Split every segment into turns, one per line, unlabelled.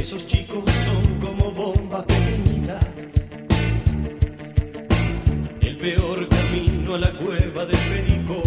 Esos chicos son como bombas pequeñitas. El peor camino a la cueva del Perico.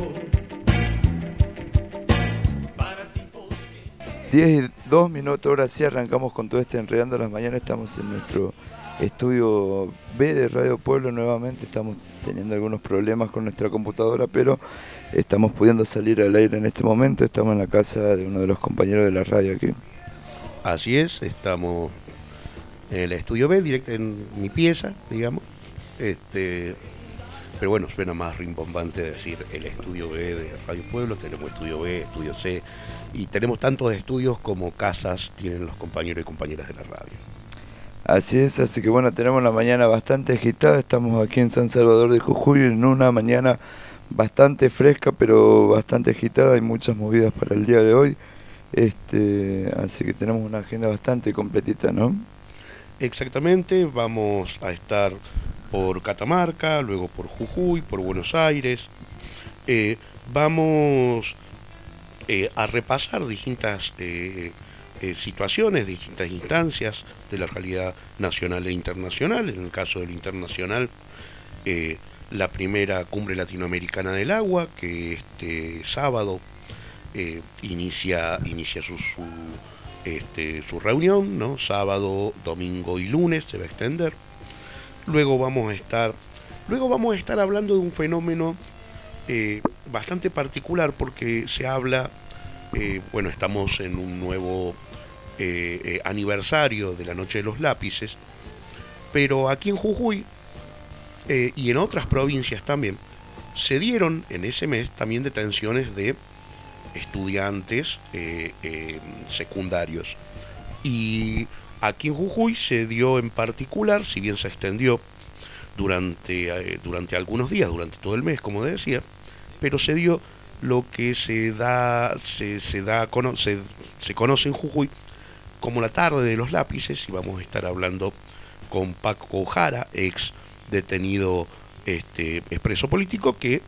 10:02, ahora sí arrancamos con todo este Enredando las Mañanas. Estamos en nuestro estudio B de Radio Pueblo nuevamente. Estamos teniendo algunos problemas con nuestra computadora, pero estamos pudiendo salir al aire en este momento. Estamos en la casa de uno de los compañeros de la radio aquí.
Así es, estamos en el estudio B, directo en mi pieza, digamos. Pero bueno, suena más rimbombante decir el estudio B de Radio Pueblo. Tenemos estudio B, estudio C, y tenemos tantos estudios como casas tienen los compañeros y compañeras de la radio.
Así es, así que bueno, tenemos la mañana bastante agitada. Estamos aquí en San Salvador de Jujuy en una mañana bastante fresca, pero bastante agitada. Hay muchas movidas para el día de hoy, así que tenemos una agenda bastante completita, ¿no?
Exactamente, vamos a estar por Catamarca, luego por Jujuy, por Buenos Aires. Vamos a repasar distintas situaciones, distintas instancias de la realidad nacional e internacional. En el caso del internacional, la primera Cumbre Latinoamericana del Agua, que este sábado inicia su reunión, ¿no? Sábado, domingo y lunes se va a extender. Luego vamos a estar hablando de un fenómeno bastante particular, porque se habla, estamos en un nuevo aniversario de la Noche de los Lápices, pero aquí en Jujuy y en otras provincias también se dieron en ese mes también detenciones de estudiantes secundarios. Y aquí en Jujuy se dio en particular, si bien se extendió durante algunos días, durante todo el mes, como decía, pero se dio lo que se conoce en Jujuy como la tarde de los lápices, y vamos a estar hablando con Paco Jara, ex detenido expreso político, que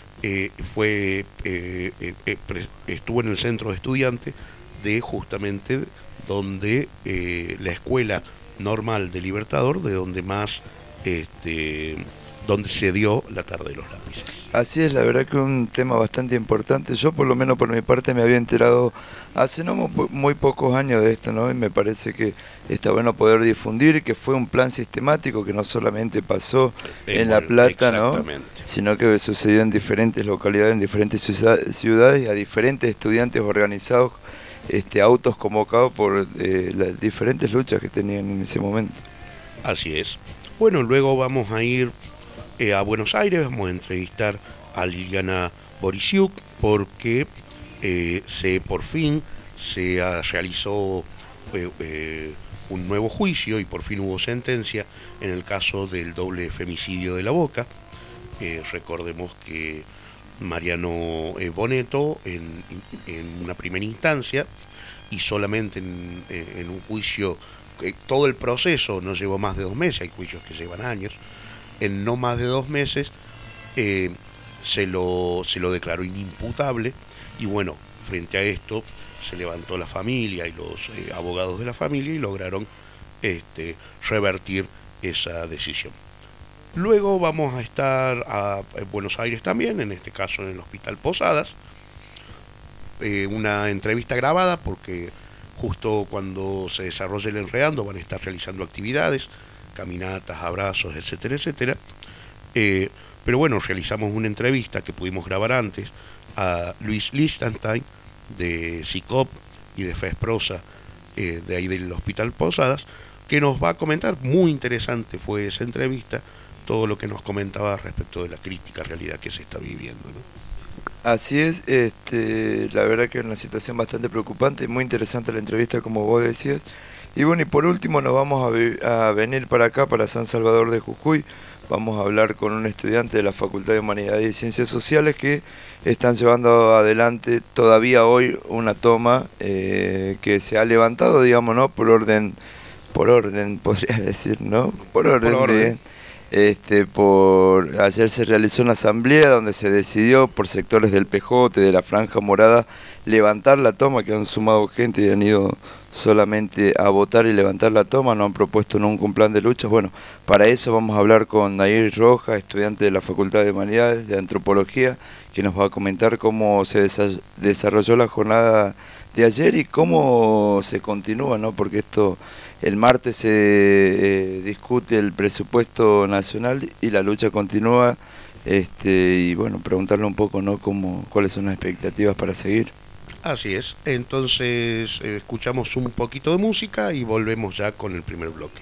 estuvo en el centro de estudiantes de justamente donde la escuela normal de Libertador, de donde más donde se dio la tarde de los lápices.
Así es, la verdad que un tema bastante importante. Yo por lo menos por mi parte me había enterado hace no muy pocos años de esto, ¿no? Y me parece que está bueno poder difundir que fue un plan sistemático que no solamente pasó en La Plata, ¿no? Sino que sucedió en diferentes localidades, en diferentes ciudades, y a diferentes estudiantes organizados, autos convocados por las diferentes luchas que tenían en ese momento.
Así es. Bueno, luego vamos a ir a Buenos Aires, vamos a entrevistar a Liliana Borisiuk, porque por fin se realizó un nuevo juicio y por fin hubo sentencia en el caso del doble femicidio de La Boca. Recordemos que Mariano Boneto en una primera instancia, y solamente en un juicio, todo el proceso no llevó más de 2 meses, hay juicios que llevan años, en no más de 2 meses se lo declaró inimputable. Y bueno, frente a esto se levantó la familia y los abogados de la familia y lograron revertir esa decisión. Luego vamos a estar en Buenos Aires también, en este caso en el Hospital Posadas, una entrevista grabada, porque justo cuando se desarrolle el Enredando van a estar realizando actividades, caminatas, abrazos, etcétera, etcétera. Pero bueno, realizamos una entrevista que pudimos grabar antes a Luis Lichtenstein de CICOP y de FESPROSA, de ahí del Hospital Posadas, que nos va a comentar, muy interesante fue esa entrevista, todo lo que nos comentaba respecto de la crítica realidad que se está viviendo, ¿no?
Así es, la verdad que es una situación bastante preocupante, muy interesante la entrevista, como vos decías. Y bueno, y por último nos vamos a venir para acá, para San Salvador de Jujuy. Vamos a hablar con un estudiante de la Facultad de Humanidades y Ciencias Sociales que están llevando adelante todavía hoy una toma que se ha levantado, digamos, ¿no? Por orden, podría decir, ¿no? Por orden. Ayer se realizó una asamblea donde se decidió por sectores del PJ, de la Franja Morada, levantar la toma, que han sumado gente y han ido solamente a votar y levantar la toma, no han propuesto nunca un plan de lucha. Bueno, para eso vamos a hablar con Nair Rojas, estudiante de la Facultad de Humanidades de Antropología, que nos va a comentar cómo se desarrolló la jornada de ayer y cómo se continúa, ¿no? Porque el martes se discute el presupuesto nacional y la lucha continúa, y bueno, preguntarle un poco, ¿no? Cuáles son las expectativas para seguir.
Así es, entonces escuchamos un poquito de música y volvemos ya con el primer bloque.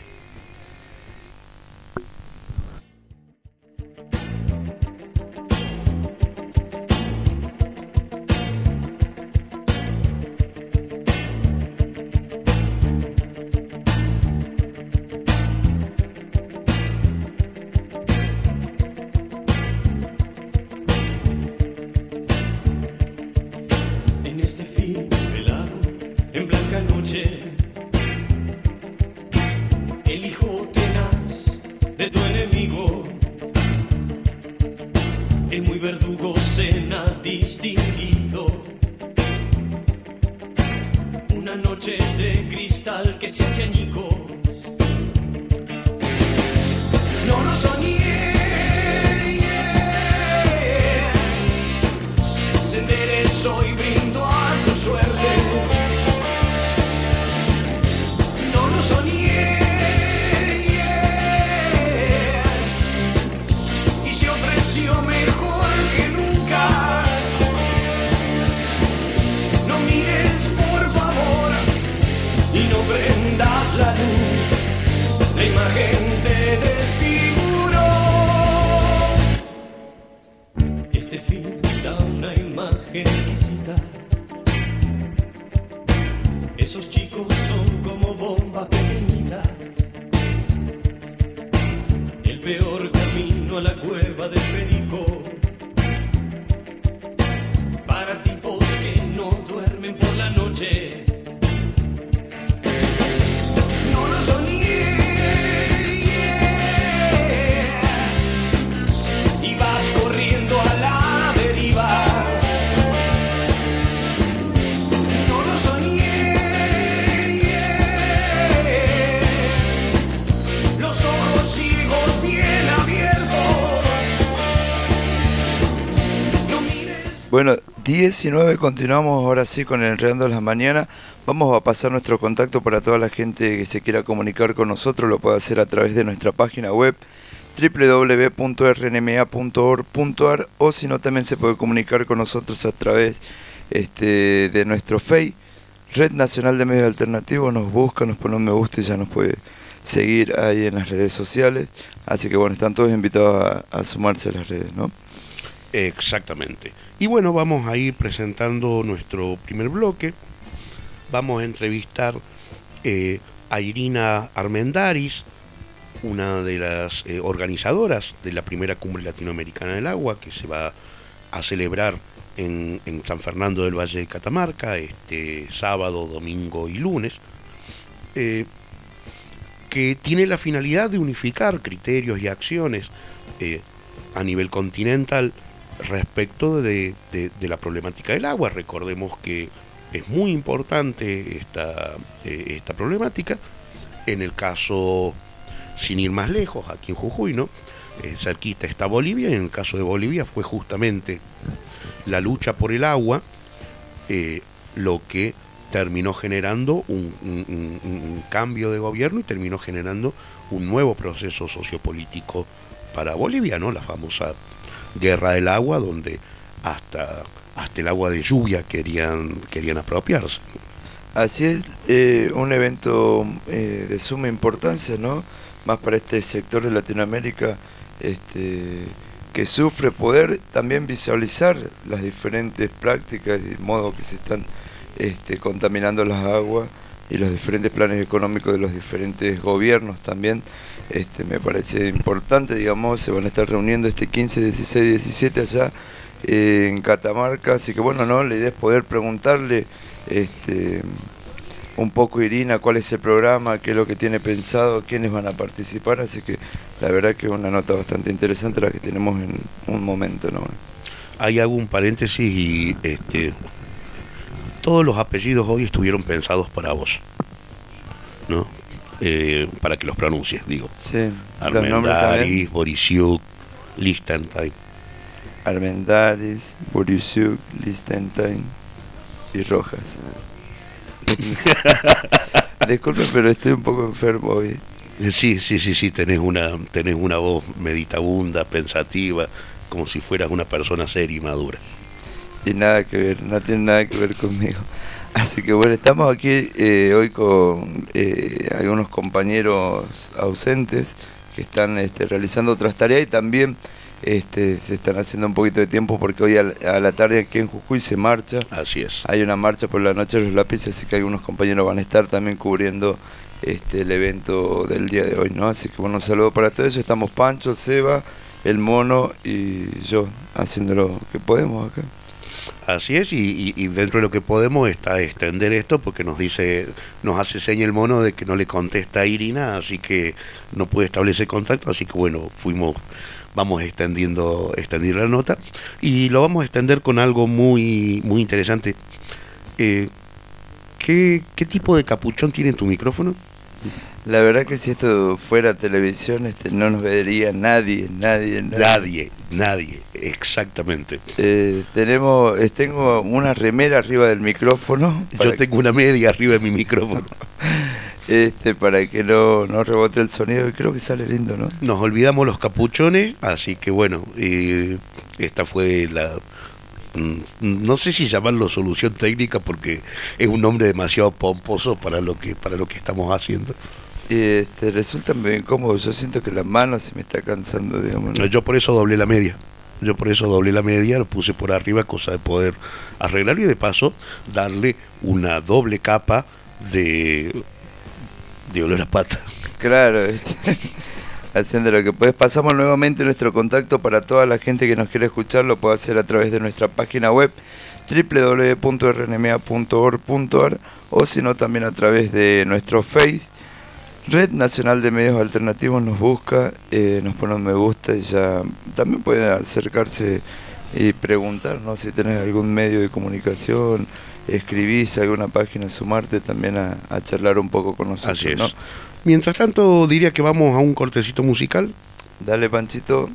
Bueno, 19, continuamos ahora sí con el Enredando las Mañanas. Vamos a pasar nuestro contacto para toda la gente que se quiera comunicar con nosotros. Lo puede hacer a través de nuestra página web www.rnma.org.ar, o si no, también se puede comunicar con nosotros a través de nuestro Face, Red Nacional de Medios Alternativos. Nos busca, nos pone un me gusta y ya nos puede seguir ahí en las redes sociales. Así que bueno, están todos invitados a sumarse a las redes, ¿no?
Exactamente. Y bueno, vamos a ir presentando nuestro primer bloque. Vamos a entrevistar a Irina Armendáriz, una de las organizadoras de la primera Cumbre Latinoamericana del Agua, que se va a celebrar en San Fernando del Valle de Catamarca este sábado, domingo y lunes, que tiene la finalidad de unificar criterios y acciones a nivel continental respecto de la problemática del agua. Recordemos que es muy importante esta problemática. En el caso, sin ir más lejos, aquí en Jujuy, ¿no? Cerquita está Bolivia, y en el caso de Bolivia fue justamente la lucha por el agua lo que terminó generando un cambio de gobierno y terminó generando un nuevo proceso sociopolítico para Bolivia, ¿no? La famosa guerra del agua, donde hasta el agua de lluvia querían apropiarse.
Así es, un evento de suma importancia, ¿no? Más para este sector de Latinoamérica, que sufre, poder también visualizar las diferentes prácticas y modo que se están contaminando las aguas, y los diferentes planes económicos de los diferentes gobiernos también. Me parece importante, digamos, se van a estar reuniendo 15, 16 y 17 allá en Catamarca, así que bueno, ¿no? La idea es poder preguntarle un poco, Irina, cuál es el programa, qué es lo que tiene pensado, quiénes van a participar, así que la verdad que es una nota bastante interesante la que tenemos en un momento, ¿no?
Ahí hago un paréntesis y todos los apellidos hoy estuvieron pensados para vos. ¿no? Para que los pronuncies, digo.
Sí, los nombres también.
Armendáriz, Borisiuk, Liechtenstein.
Armendáriz, Borisiuk, Liechtenstein y Rojas. Disculpe, pero estoy un poco enfermo hoy.
Sí, tenés una voz meditabunda, pensativa, como si fueras una persona seria y madura.
Y nada que ver, no tiene nada que ver conmigo. Así que bueno, estamos aquí hoy con algunos compañeros ausentes que están realizando otras tareas y también se están haciendo un poquito de tiempo porque hoy a la tarde aquí en Jujuy se marcha.
Así es.
Hay una marcha por la noche de los lápices, así que algunos compañeros van a estar también cubriendo el evento del día de hoy, ¿no? Así que bueno, un saludo para todos ellos. Estamos Pancho, Seba, el Mono y yo haciendo lo que podemos acá.
Así es, y dentro de lo que podemos está extender esto porque nos hace seña el Mono de que no le contesta a Irina, así que no puede establecer contacto, así que bueno, vamos extendiendo la nota y lo vamos a extender con algo muy muy interesante. ¿Qué tipo de capuchón tiene tu micrófono?
La verdad que si esto fuera televisión no nos vería nadie,
exactamente.
Tengo una remera arriba del micrófono.
Yo tengo una media arriba de mi micrófono.
Para que no rebote el sonido, y creo que sale lindo, ¿no?
Nos olvidamos los capuchones, así que bueno, esta fue no sé si llamarlo solución técnica porque es un nombre demasiado pomposo para lo que estamos haciendo.
Resulta muy incómodo, yo siento que la mano se me está cansando, digamos, ¿no?
Yo por eso doblé la media, lo puse por arriba, cosa de poder arreglarlo y de paso darle una doble capa de olor a pata.
Claro, haciendo lo que puedes. Pasamos nuevamente nuestro contacto para toda la gente que nos quiere escuchar, lo puede hacer a través de nuestra página web www.rnma.org.ar o si no también a través de nuestro Face, Red Nacional de Medios Alternativos, nos busca, nos pone un me gusta y ya también puede acercarse y preguntar, ¿no? Si tenés algún medio de comunicación, escribís alguna página, sumarte también a charlar un poco con nosotros.
Así es.
¿No?
Mientras tanto, diría que vamos a un cortecito musical.
Dale, Panchito.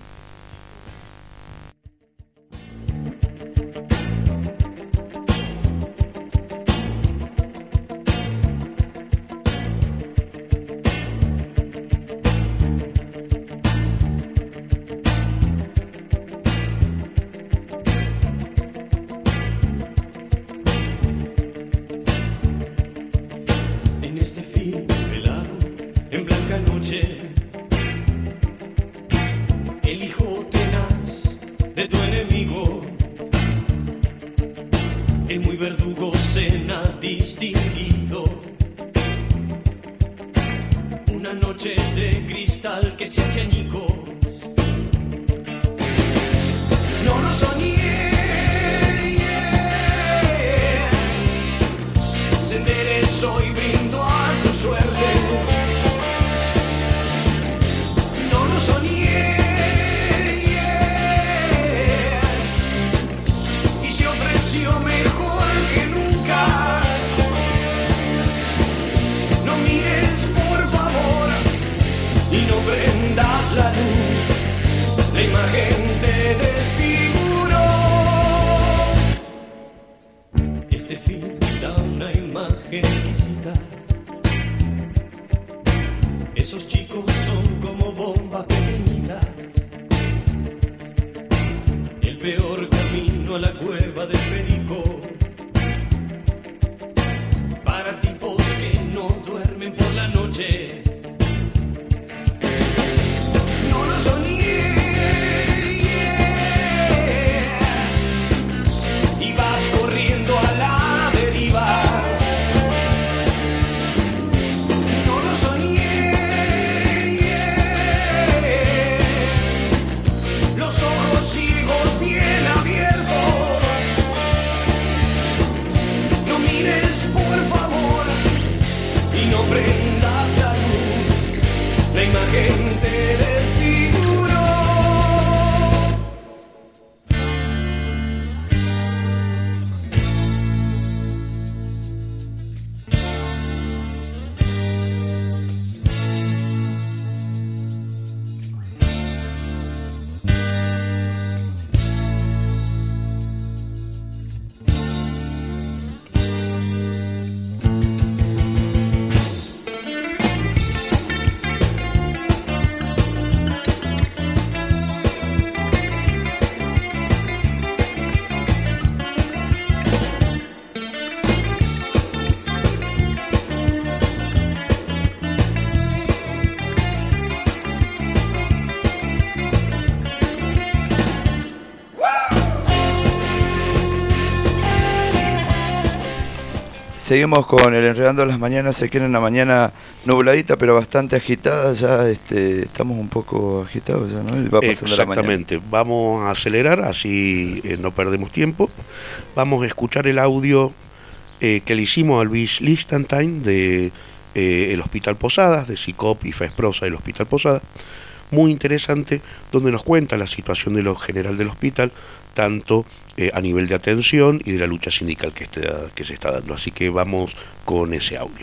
seguimos con el Enredando las Mañanas. Se quiere una mañana nubladita, pero bastante agitada. Ya estamos un poco agitados, ya, ¿no? Va pasando la mañana.
Exactamente, vamos a acelerar, así no perdemos tiempo. Vamos a escuchar el audio que le hicimos a Luis Lichtenstein de el Hospital Posadas, de SICOP y FESPROSA del Hospital Posadas. Muy interesante, donde nos cuenta la situación de lo general del hospital, tanto a nivel de atención y de la lucha sindical que se está dando. Así que vamos con ese audio.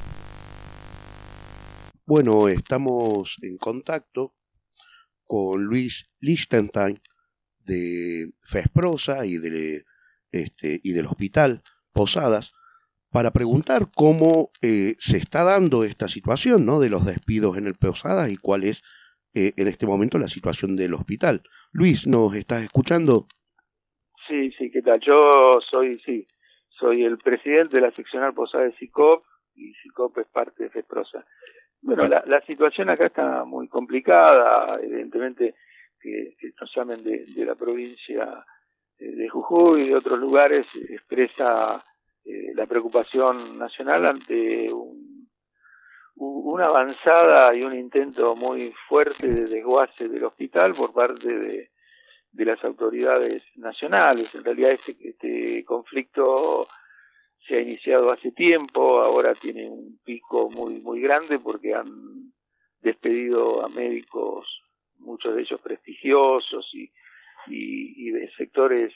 Bueno, estamos en contacto con Luis Lichtenstein de FESPROSA y del Hospital Posadas para preguntar cómo se está dando esta situación, ¿no?, de los despidos en el Posadas y cuál es en este momento la situación del hospital. Luis, ¿nos estás escuchando?
Sí, ¿qué tal? Yo soy el presidente de la seccional Posada de SICOP, y SICOP es parte de FESPROSA. Bueno, la situación acá está muy complicada, evidentemente que nos llamen de la provincia de Jujuy y de otros lugares expresa la preocupación nacional ante una avanzada y un intento muy fuerte de desguace del hospital por parte de las autoridades nacionales. En realidad este conflicto se ha iniciado hace tiempo, ahora tiene un pico muy grande porque han despedido a médicos, muchos de ellos prestigiosos y de sectores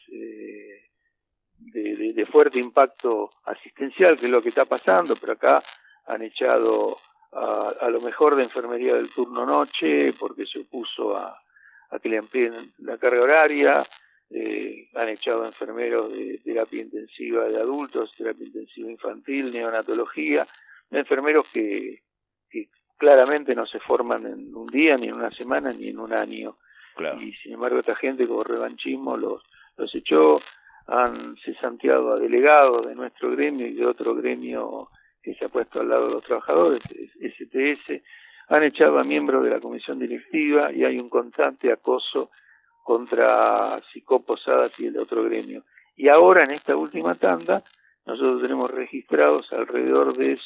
de fuerte impacto asistencial, que es lo que está pasando, pero acá han echado a lo mejor de enfermería del turno noche porque se opuso a que le amplíen la carga horaria. Han echado enfermeros de terapia intensiva de adultos, terapia intensiva infantil, neonatología, enfermeros que claramente no se forman en un día, ni en una semana, ni en un año. Claro. Y sin embargo esta gente con revanchismo los echó, han cesanteado a delegados de nuestro gremio y de otro gremio que se ha puesto al lado de los trabajadores, STS, han echado a miembros de la comisión directiva y hay un constante acoso contra SICOP Posadas y el de otro gremio. Y ahora en esta última tanda nosotros tenemos registrados alrededor de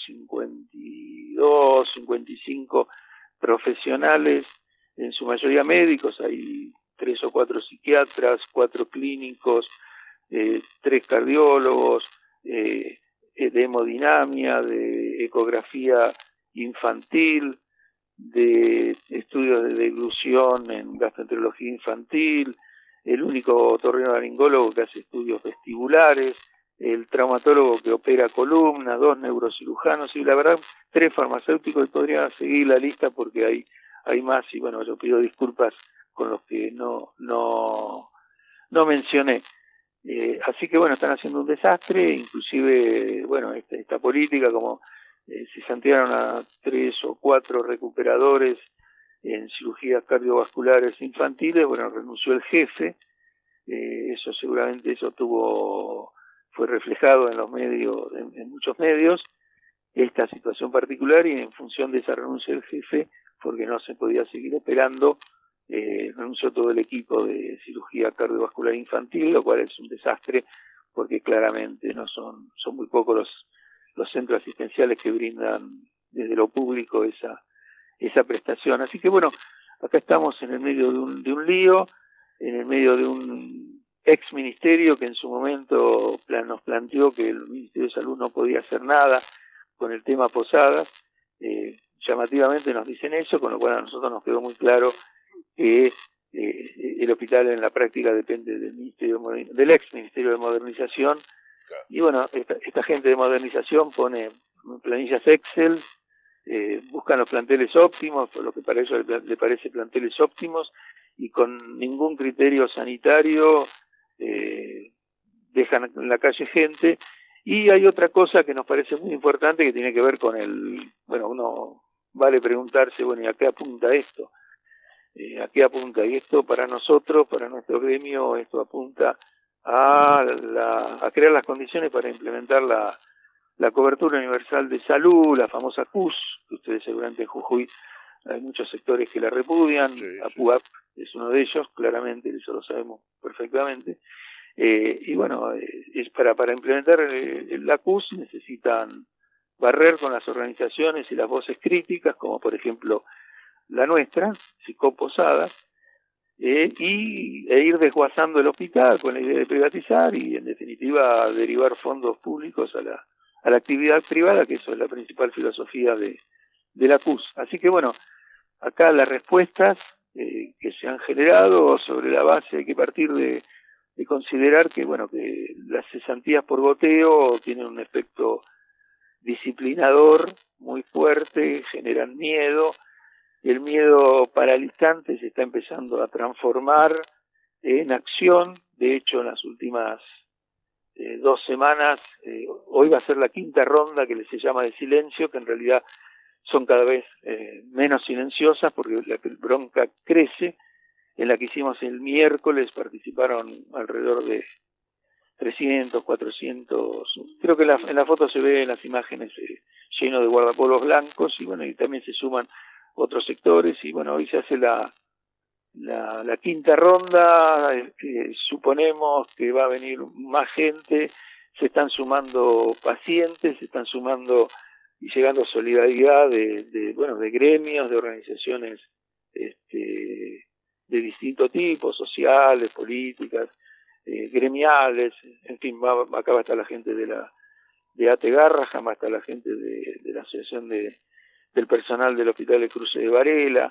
52, 55 profesionales, en su mayoría médicos, hay 3 o 4 psiquiatras, 4 clínicos, 3 cardiólogos, de hemodinamia, de ecografía infantil, de estudios de deglución en gastroenterología infantil, el único otorrinolaringólogo que hace estudios vestibulares, el traumatólogo que opera columna, 2 neurocirujanos y la verdad 3 farmacéuticos, y podría seguir la lista porque hay más y bueno, yo pido disculpas con los que no mencioné. Así que bueno, están haciendo un desastre, inclusive bueno, esta política como se santearon a 3 o 4 recuperadores en cirugías cardiovasculares infantiles, bueno, renunció el jefe, eso seguramente fue reflejado en los medios, en muchos medios, esta situación particular, y en función de esa renuncia del jefe, porque no se podía seguir operando, renunció todo el equipo de cirugía cardiovascular infantil, lo cual es un desastre porque claramente son muy pocos los centros asistenciales que brindan desde lo público esa prestación. Así que bueno, acá estamos en el medio de un lío, en el medio de un ex ministerio que en su momento nos planteó que el Ministerio de Salud no podía hacer nada con el tema Posadas. Llamativamente nos dicen eso, con lo cual a nosotros nos quedó muy claro que el hospital en la práctica depende del ex Ministerio de Modernización. Claro. Y bueno, esta gente de modernización pone planillas Excel, buscan los planteles óptimos, por lo que para ellos le parece planteles óptimos, y con ningún criterio sanitario dejan en la calle gente. Y hay otra cosa que nos parece muy importante que tiene que ver con uno vale preguntarse, bueno, ¿y a qué apunta esto? ¿A qué apunta? Y esto para nosotros, para nuestro gremio, esto apunta a crear las condiciones para implementar la cobertura universal de salud, la famosa CUS, que ustedes seguramente en Jujuy hay muchos sectores que la repudian, sí. APUAP es uno de ellos, claramente, eso lo sabemos perfectamente. Y bueno, para implementar la CUS necesitan barrer con las organizaciones y las voces críticas, como por ejemplo la nuestra, Psicó Posadas, e ir desguazando el hospital con la idea de privatizar y en definitiva derivar fondos públicos a la actividad privada, que eso es la principal filosofía de la CUS. Así que bueno, acá las respuestas que se han generado sobre la base hay que partir de considerar que bueno, que las cesantías por goteo tienen un efecto disciplinador muy fuerte, generan miedo. El miedo paralizante se está empezando a transformar en acción. De hecho, en las últimas 2 semanas, hoy va a ser la 5ª ronda que se llama de silencio, que en realidad son cada vez menos silenciosas porque la bronca crece. En la que hicimos el miércoles participaron alrededor de 300, 400, creo que en la foto se ve en las imágenes lleno de guardapolvos blancos, y bueno, y también se suman otros sectores, y bueno, hoy se hace la 5ª ronda, suponemos que va a venir más gente, se están sumando pacientes, se están sumando y llegando a solidaridad de gremios, de organizaciones de distinto tipo, sociales, políticas, gremiales, en fin, acá va a estar la gente de ATE Garrahan, va a estar la gente de la asociación del personal del Hospital de Cruces de Varela,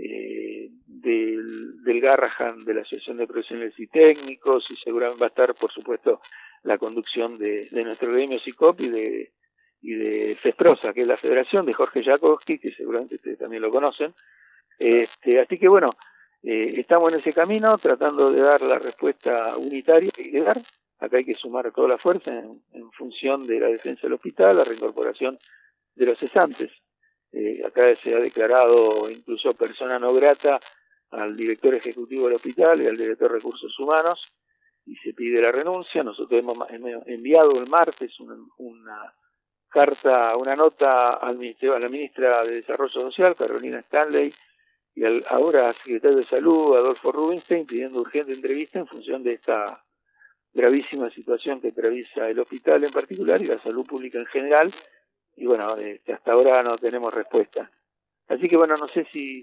del Garrahan, de la Asociación de Profesionales y Técnicos, y seguramente va a estar, por supuesto, la conducción de nuestro gremio SICOP y de FESPROSA, que es la federación de Jorge Jakowski, que seguramente ustedes también lo conocen. Así que bueno, estamos en ese camino tratando de dar la respuesta unitaria que hay que dar. Acá hay que sumar toda la fuerza en función de la defensa del hospital, la reincorporación de los cesantes. Acá se ha declarado incluso persona no grata al director ejecutivo del hospital y al director de recursos humanos, y se pide la renuncia. Nosotros hemos enviado el martes una carta, una nota a la ministra de Desarrollo Social, Carolina Stanley, y ahora secretario de Salud, Adolfo Rubinstein, pidiendo urgente entrevista en función de esta gravísima situación que atraviesa el hospital en particular y la salud pública en general. Y bueno, hasta ahora no tenemos respuesta. Así que bueno, no sé si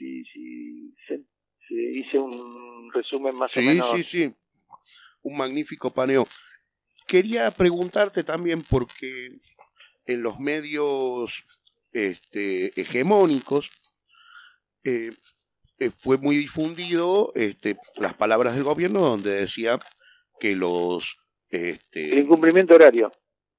hice un resumen más o menos.
Sí, un magnífico paneo. Quería preguntarte también, porque en los medios hegemónicos fue muy difundido las palabras del gobierno donde decía que
el incumplimiento horario.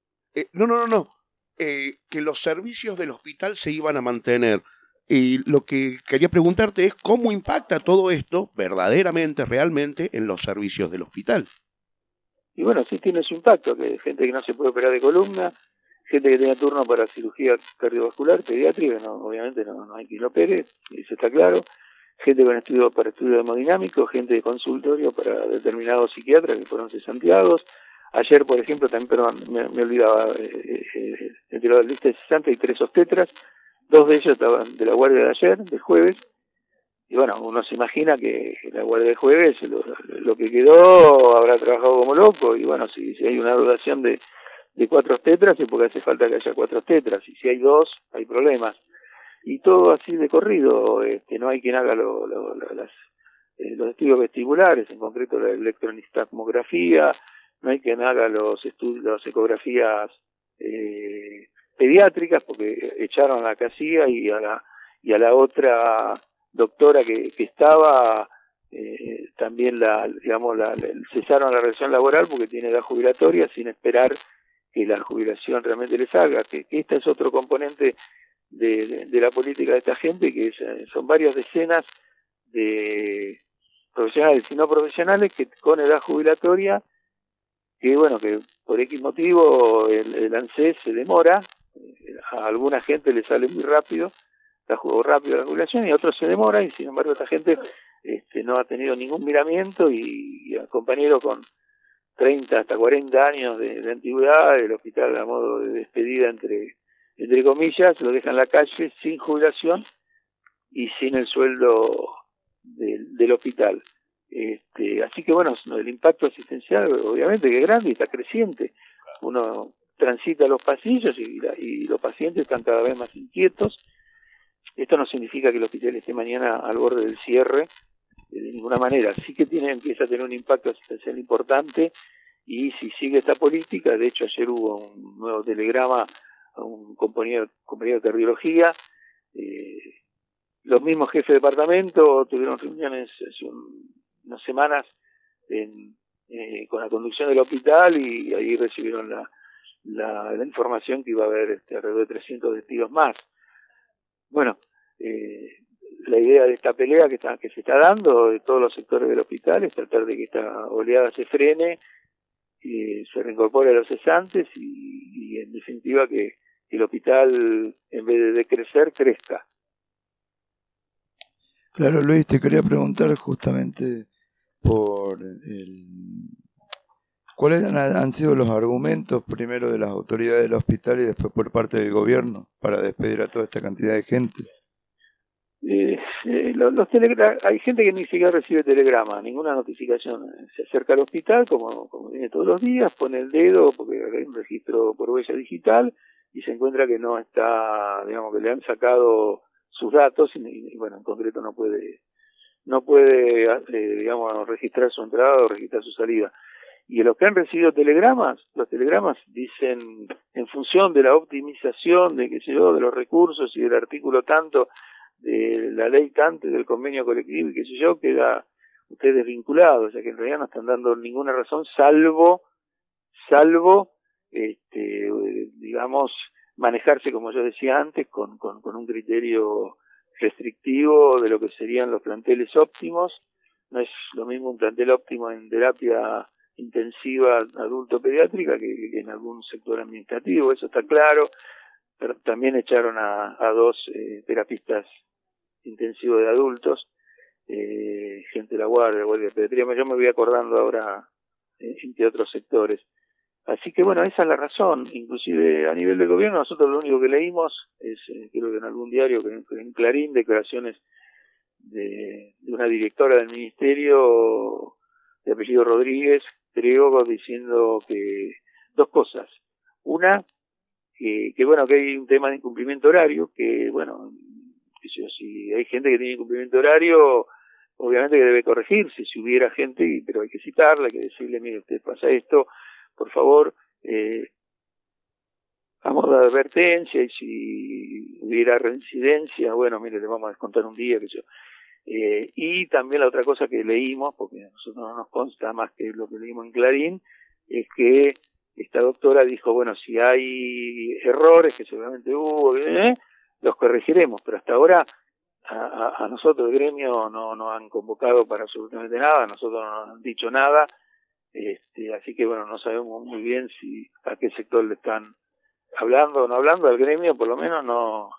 No. Que los servicios del hospital se iban a mantener. Y lo que quería preguntarte es cómo impacta todo esto verdaderamente, realmente, en los servicios del hospital.
Y bueno, sí tiene su impacto, que hay gente que no se puede operar de columna, gente que tenga turno para cirugía cardiovascular, pediátrica, obviamente no hay quien lo opere, eso está claro. Gente con estudio hemodinámico, gente de consultorio para determinados psiquiatras que fueron cesanteados. Ayer, por ejemplo, también, perdón, me olvidaba, entre la lista de 60 hay 3 obstetras, 2 de ellos estaban de la guardia de ayer, del jueves, y bueno, uno se imagina que la guardia del jueves, lo que quedó, habrá trabajado como loco, y bueno, si hay una dotación de 4 obstetras es porque hace falta que haya 4 obstetras, y si hay 2, hay problemas. Y todo así de corrido, no hay quien haga los estudios vestibulares, en concreto la electronistagmografía, no hay quien haga las ecografías pediátricas, porque echaron a la que hacía y a la otra doctora que estaba, también cesaron la relación laboral porque tiene edad jubilatoria sin esperar que la jubilación realmente le salga, que este es otro componente de la política de esta gente, que son varias decenas de profesionales y no profesionales que con edad jubilatoria, que bueno, que por X motivo el ANSES se demora, a alguna gente le sale muy rápido, la jubilación, y a otros se demora, y sin embargo esta gente no ha tenido ningún miramiento, y a compañeros con 30 hasta 40 años de antigüedad, el hospital a modo de despedida entre comillas, lo dejan en la calle sin jubilación y sin el sueldo del hospital. Así que bueno, el impacto asistencial obviamente que es grande y está creciente. Uno transita los pasillos y los pacientes están cada vez más inquietos. Esto no significa que el hospital esté mañana al borde del cierre, de ninguna manera. Sí que empieza a tener un impacto asistencial importante, y si sigue esta política, de hecho ayer hubo un nuevo telegrama a un compañero de cardiología. Los mismos jefes de departamento tuvieron reuniones hace unas semanas con la conducción del hospital, y ahí recibieron la información que iba a haber alrededor de 300 despidos más. Bueno, la idea de esta pelea que se está dando de todos los sectores del hospital es tratar de que esta oleada se frene, se reincorpore a los cesantes y en definitiva que el hospital, en vez de decrecer, crezca.
Claro, Luis, te quería preguntar justamente por cuáles han sido los argumentos primero de las autoridades del hospital y después por parte del gobierno para despedir a toda esta cantidad de gente.
Hay gente que ni siquiera recibe telegrama, ninguna notificación. Se acerca al hospital como viene todos los días, pone el dedo porque hay un registro por huella digital y se encuentra que no está, digamos, que le han sacado sus datos y bueno, en concreto no puede digamos, registrar su entrada o registrar su salida. Y los que han recibido telegramas, los telegramas dicen, en función de la optimización de de los recursos y del artículo tanto, de la ley tanto, del convenio colectivo y queda usted desvinculado, o sea que en realidad no están dando ninguna razón salvo digamos, manejarse, como yo decía antes, con un criterio restrictivo de lo que serían los planteles óptimos. No es lo mismo un plantel óptimo en terapia intensiva adulto pediátrica que en algún sector administrativo, eso está claro, pero también echaron a 2 terapistas intensivos de adultos, gente de la guardia de pediatría. Yo me voy acordando ahora en qué otros sectores. Así que bueno, esa es la razón. Inclusive a nivel del gobierno, nosotros lo único que leímos es, creo que en algún diario, en Clarín, declaraciones de una directora del ministerio de apellido Rodríguez, Triógo, diciendo que 2 cosas. Una, que bueno, que hay un tema de incumplimiento horario, que bueno, si hay gente que tiene incumplimiento horario, obviamente que debe corregirse, si hubiera gente, pero hay que citarla, hay que decirle, mire, usted pasa esto, por favor, vamos a dar advertencia, y si hubiera reincidencia, bueno, mire, le vamos a descontar un día, que yo. Y también la otra cosa que leímos, porque a nosotros no nos consta más que lo que leímos en Clarín, es que esta doctora dijo, bueno, si hay errores, que seguramente hubo, los corregiremos, pero hasta ahora a nosotros, el gremio, no han convocado para absolutamente nada, a nosotros no nos han dicho nada, así que bueno, no sabemos muy bien si a qué sector le están hablando o no hablando, al gremio por lo menos no.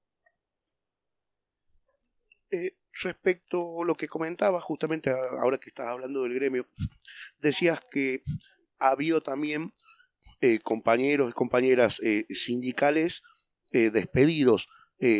Respecto a lo que comentaba, justamente ahora que estás hablando del gremio, decías que ha habido también compañeros y compañeras sindicales despedidos,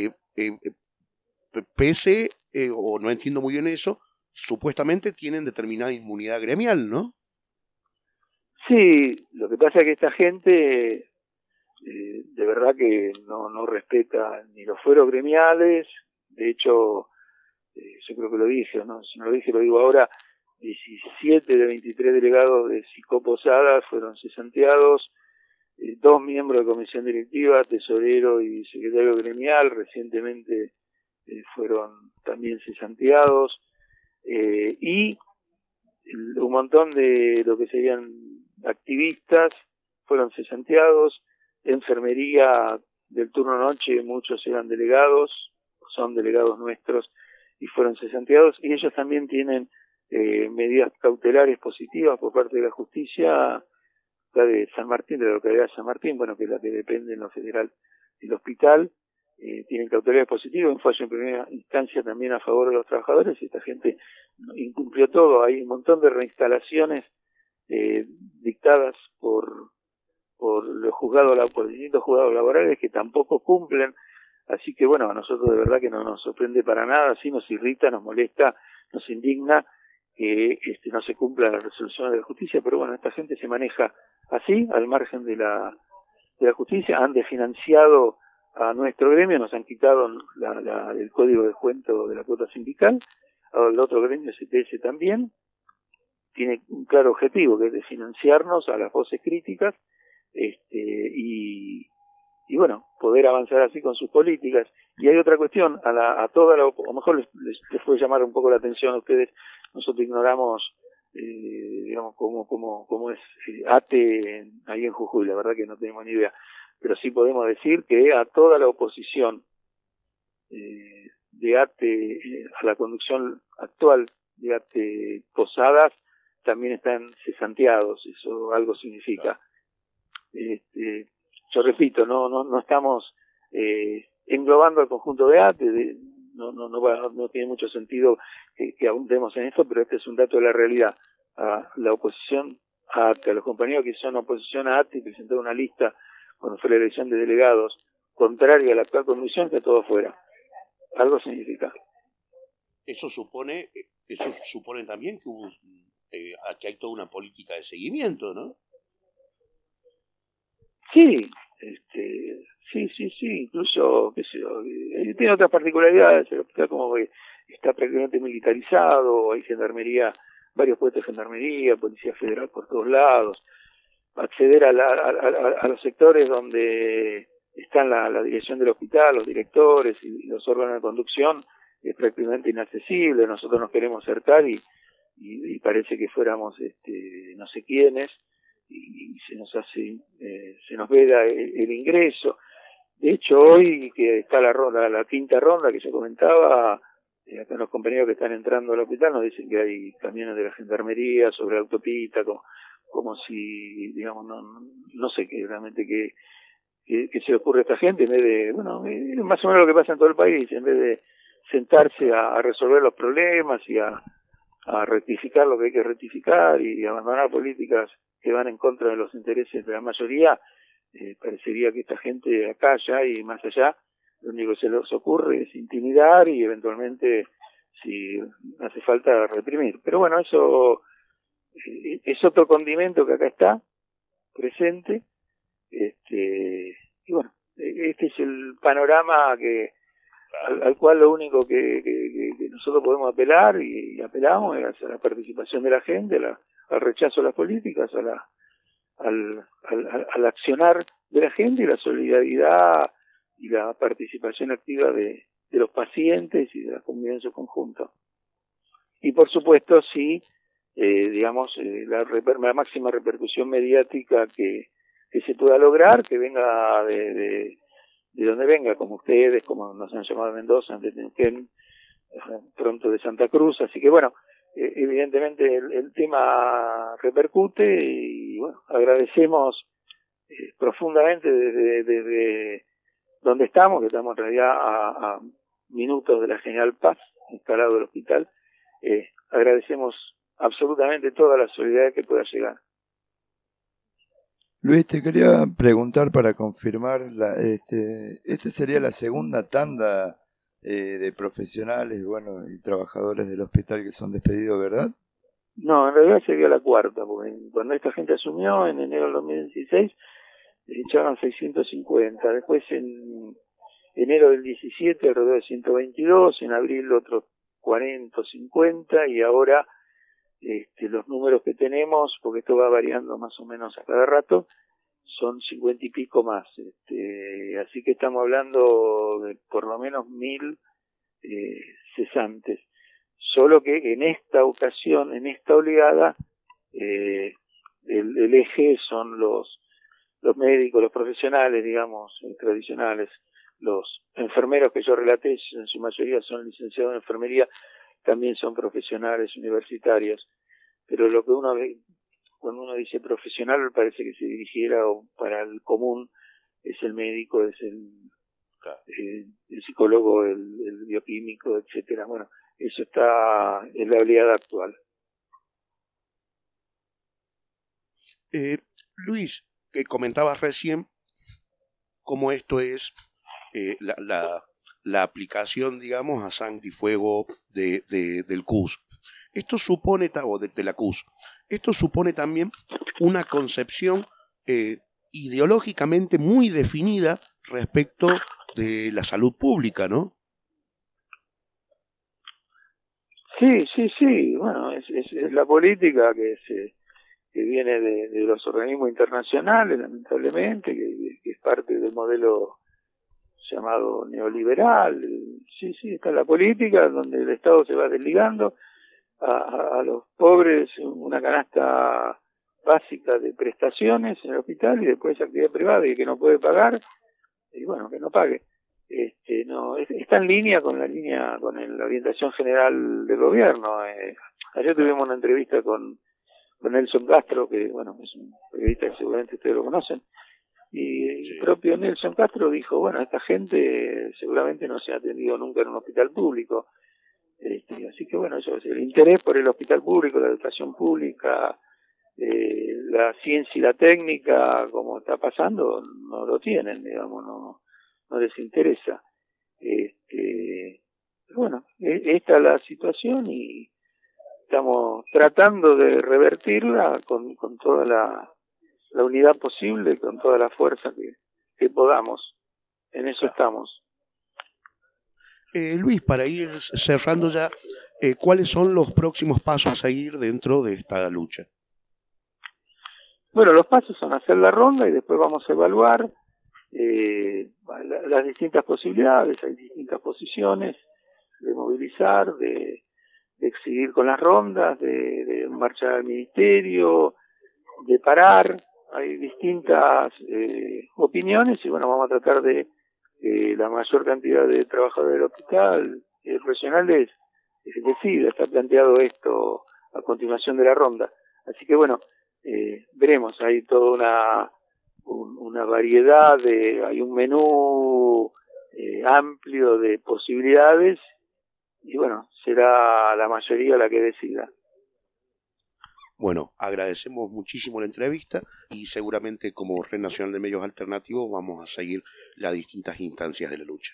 pese, o no entiendo muy bien eso, supuestamente tienen determinada inmunidad gremial, ¿no?
Sí, lo que pasa es que esta gente de verdad que no respeta ni los fueros gremiales. De hecho, yo creo que lo dije, ¿no? Si no lo dije, lo digo ahora, 17 de 23 delegados de Psicoposadas fueron cesanteados, 2 miembros de comisión directiva, tesorero y secretario gremial, recientemente fueron también cesanteados, y un montón de lo que serían activistas fueron cesanteados. Enfermería del turno noche, muchos eran delegados, son delegados nuestros, y fueron cesanteados, y ellos también tienen medidas cautelares positivas por parte de la justicia, la de San Martín, de la localidad de San Martín, bueno, que es la que depende en lo federal del hospital, tienen cautelares positivas, un fallo en primera instancia también a favor de los trabajadores, y esta gente incumplió todo. Hay un montón de reinstalaciones dictadas por los juzgados, por distintos juzgados laborales, que tampoco cumplen. Así que bueno, a nosotros de verdad que no nos sorprende para nada, sí nos irrita, nos molesta, nos indigna que no se cumpla la resolución de la justicia, pero bueno, esta gente se maneja así, al margen de la justicia, han desfinanciado a nuestro gremio, nos han quitado el código de descuento de la cuota sindical, al otro gremio CTS también, tiene un claro objetivo, que es desfinanciarnos a las voces críticas, y bueno, poder avanzar así con sus políticas. Y hay otra cuestión, a toda o mejor les puede llamar un poco la atención a ustedes, nosotros ignoramos, digamos, cómo es ATE ahí en Jujuy, la verdad que no tenemos ni idea, pero sí podemos decir que a toda la oposición de ATE, a la conducción actual de ATE Posadas, también están cesanteados, eso algo significa. Yo repito, no estamos englobando al conjunto de ATE, no tiene mucho sentido que abundemos en esto, pero este es un dato de la realidad. A la oposición a ATE, a los compañeros que son oposición a ATE, presentaron una lista cuando fue la elección de delegados contraria a la actual conducción, que todo fuera. Algo significa.
Eso supone también que aquí hay toda una política de seguimiento, ¿no?
Sí, sí, incluso, qué sé yo, tiene otras particularidades, el hospital como que está prácticamente militarizado, hay gendarmería, varios puestos de gendarmería, policía federal por todos lados, acceder a los sectores donde están la dirección del hospital, los directores y los órganos de conducción es prácticamente inaccesible. Nosotros nos queremos acercar y parece que fuéramos no sé quiénes, y se nos veda el ingreso. De hecho, hoy que está la quinta ronda que yo comentaba, acá los compañeros que están entrando al hospital nos dicen que hay camiones de la gendarmería sobre la autopista, como si, digamos, no sé qué realmente que se le ocurre a esta gente, en vez de, bueno, es más o menos lo que pasa en todo el país, en vez de sentarse a resolver los problemas y a rectificar lo que hay que rectificar y abandonar políticas que van en contra de los intereses de la mayoría, parecería que esta gente acá, allá y más allá, lo único que se les ocurre es intimidar y eventualmente, si hace falta, reprimir. Pero bueno, eso es otro condimento que acá está presente, y bueno, este es el panorama al cual lo único que nosotros podemos apelar y apelamos es a la participación de la gente, al rechazo a las políticas, al accionar de la gente y la solidaridad y la participación activa de los pacientes y de la comunidad en su conjunto. Y por supuesto, sí, digamos, la máxima repercusión mediática que se pueda lograr, que venga de donde venga, como ustedes, como nos han llamado de Mendoza, de Neuquén, pronto de Santa Cruz. Así que bueno, evidentemente el tema repercute y bueno, agradecemos profundamente desde donde estamos, que estamos en realidad a minutos de la General Paz, instalado el hospital. Agradecemos absolutamente toda la solidaridad que pueda llegar.
Luis, te quería preguntar para confirmar, esta sería la segunda tanda de profesionales, bueno, y trabajadores del hospital que son despedidos, ¿verdad?
No, en realidad sería la cuarta, porque cuando esta gente asumió en enero del 2016, echaron 650, después en enero del 17 alrededor de 122, en abril otros 40 o 50, y ahora los números que tenemos, porque esto va variando más o menos a cada rato, son 50 y pico más. Así que estamos hablando de por lo menos 1000 cesantes. Solo que en esta ocasión, en esta oleada, el eje son los médicos, los profesionales, digamos, tradicionales. Los enfermeros que yo relaté, en su mayoría son licenciados en enfermería, también son profesionales universitarios, pero lo que uno ve, cuando uno dice profesional, parece que se dirigiera para el común, es el médico, es el psicólogo, el bioquímico, etcétera. Bueno, eso está en la oleada actual.
Luis, que comentabas recién cómo esto es la aplicación, digamos, a sangre y fuego del CUS. Esto supone, o de la CUS, esto supone también una concepción ideológicamente muy definida respecto de la salud pública, ¿no?
Sí, bueno, es la política que viene de los organismos internacionales, lamentablemente, que es parte del modelo llamado neoliberal. Sí, está la política donde el Estado se va desligando a los pobres una canasta básica de prestaciones en el hospital y después actividad privada y que no puede pagar, y bueno, que no pague. No, está en línea con la orientación general del gobierno. Ayer tuvimos una entrevista con Nelson Castro, que bueno, es un periodista que seguramente ustedes lo conocen, y el propio Nelson Castro dijo, bueno, esta gente seguramente no se ha atendido nunca en un hospital público, así que bueno, eso es el interés por el hospital público, la educación pública, la ciencia y la técnica, como está pasando, no lo tienen, digamos, no les interesa. Bueno, esta es la situación y estamos tratando de revertirla con toda la unidad posible, con toda la fuerza que podamos. En eso estamos.
Luis, para ir cerrando ya, ¿cuáles son los próximos pasos a seguir dentro de esta lucha?
Bueno, los pasos son hacer la ronda y después vamos a evaluar las distintas posibilidades. Hay distintas posiciones de movilizar, de seguir con las rondas, de marchar al ministerio, de parar. Hay distintas opiniones y bueno, vamos a tratar de la mayor cantidad de trabajadores del hospital profesionales decida. Está planteado esto a continuación de la ronda. Así que bueno, veremos. Hay toda una variedad, hay un menú amplio de posibilidades y bueno, será la mayoría la que decida.
Bueno, agradecemos muchísimo la entrevista y seguramente como Red Nacional de Medios Alternativos vamos a seguir las distintas instancias de la lucha.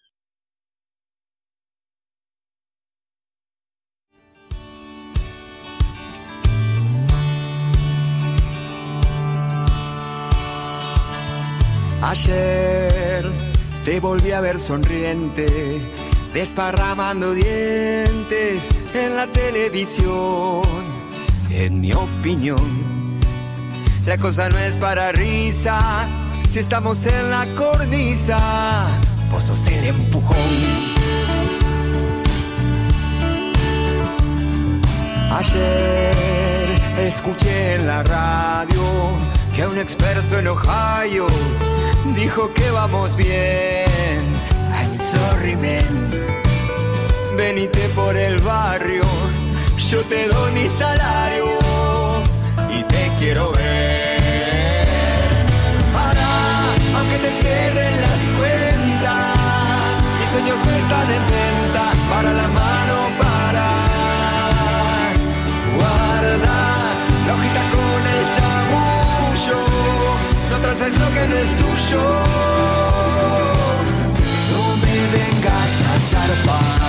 Ayer te volví a ver sonriente, desparramando dientes en la televisión. En mi opinión, la cosa no es para risa. Si estamos en la cornisa, vos sos el empujón. Ayer escuché en la radio que un experto en Ohio dijo que vamos bien. I'm sorry, man. Venite por el barrio, yo te doy mi salario y te quiero ver. Para, aunque te cierren las cuentas, mis sueños no están en venta. Para la mano, para. Guarda la hojita con el chamullo, no traces lo que no es tuyo. No me vengas a zarpar.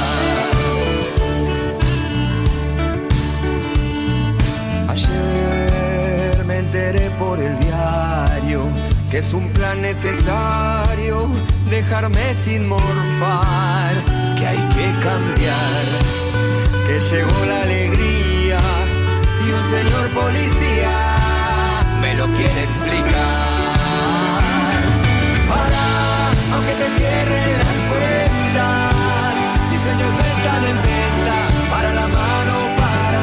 Ayer me enteré por el diario que es un plan necesario dejarme sin morfar, que hay que cambiar, que llegó la alegría y un señor policía me lo quiere explicar. Para, aunque te cierren las cuentas, mis sueños no están en venta. Para la mano, para.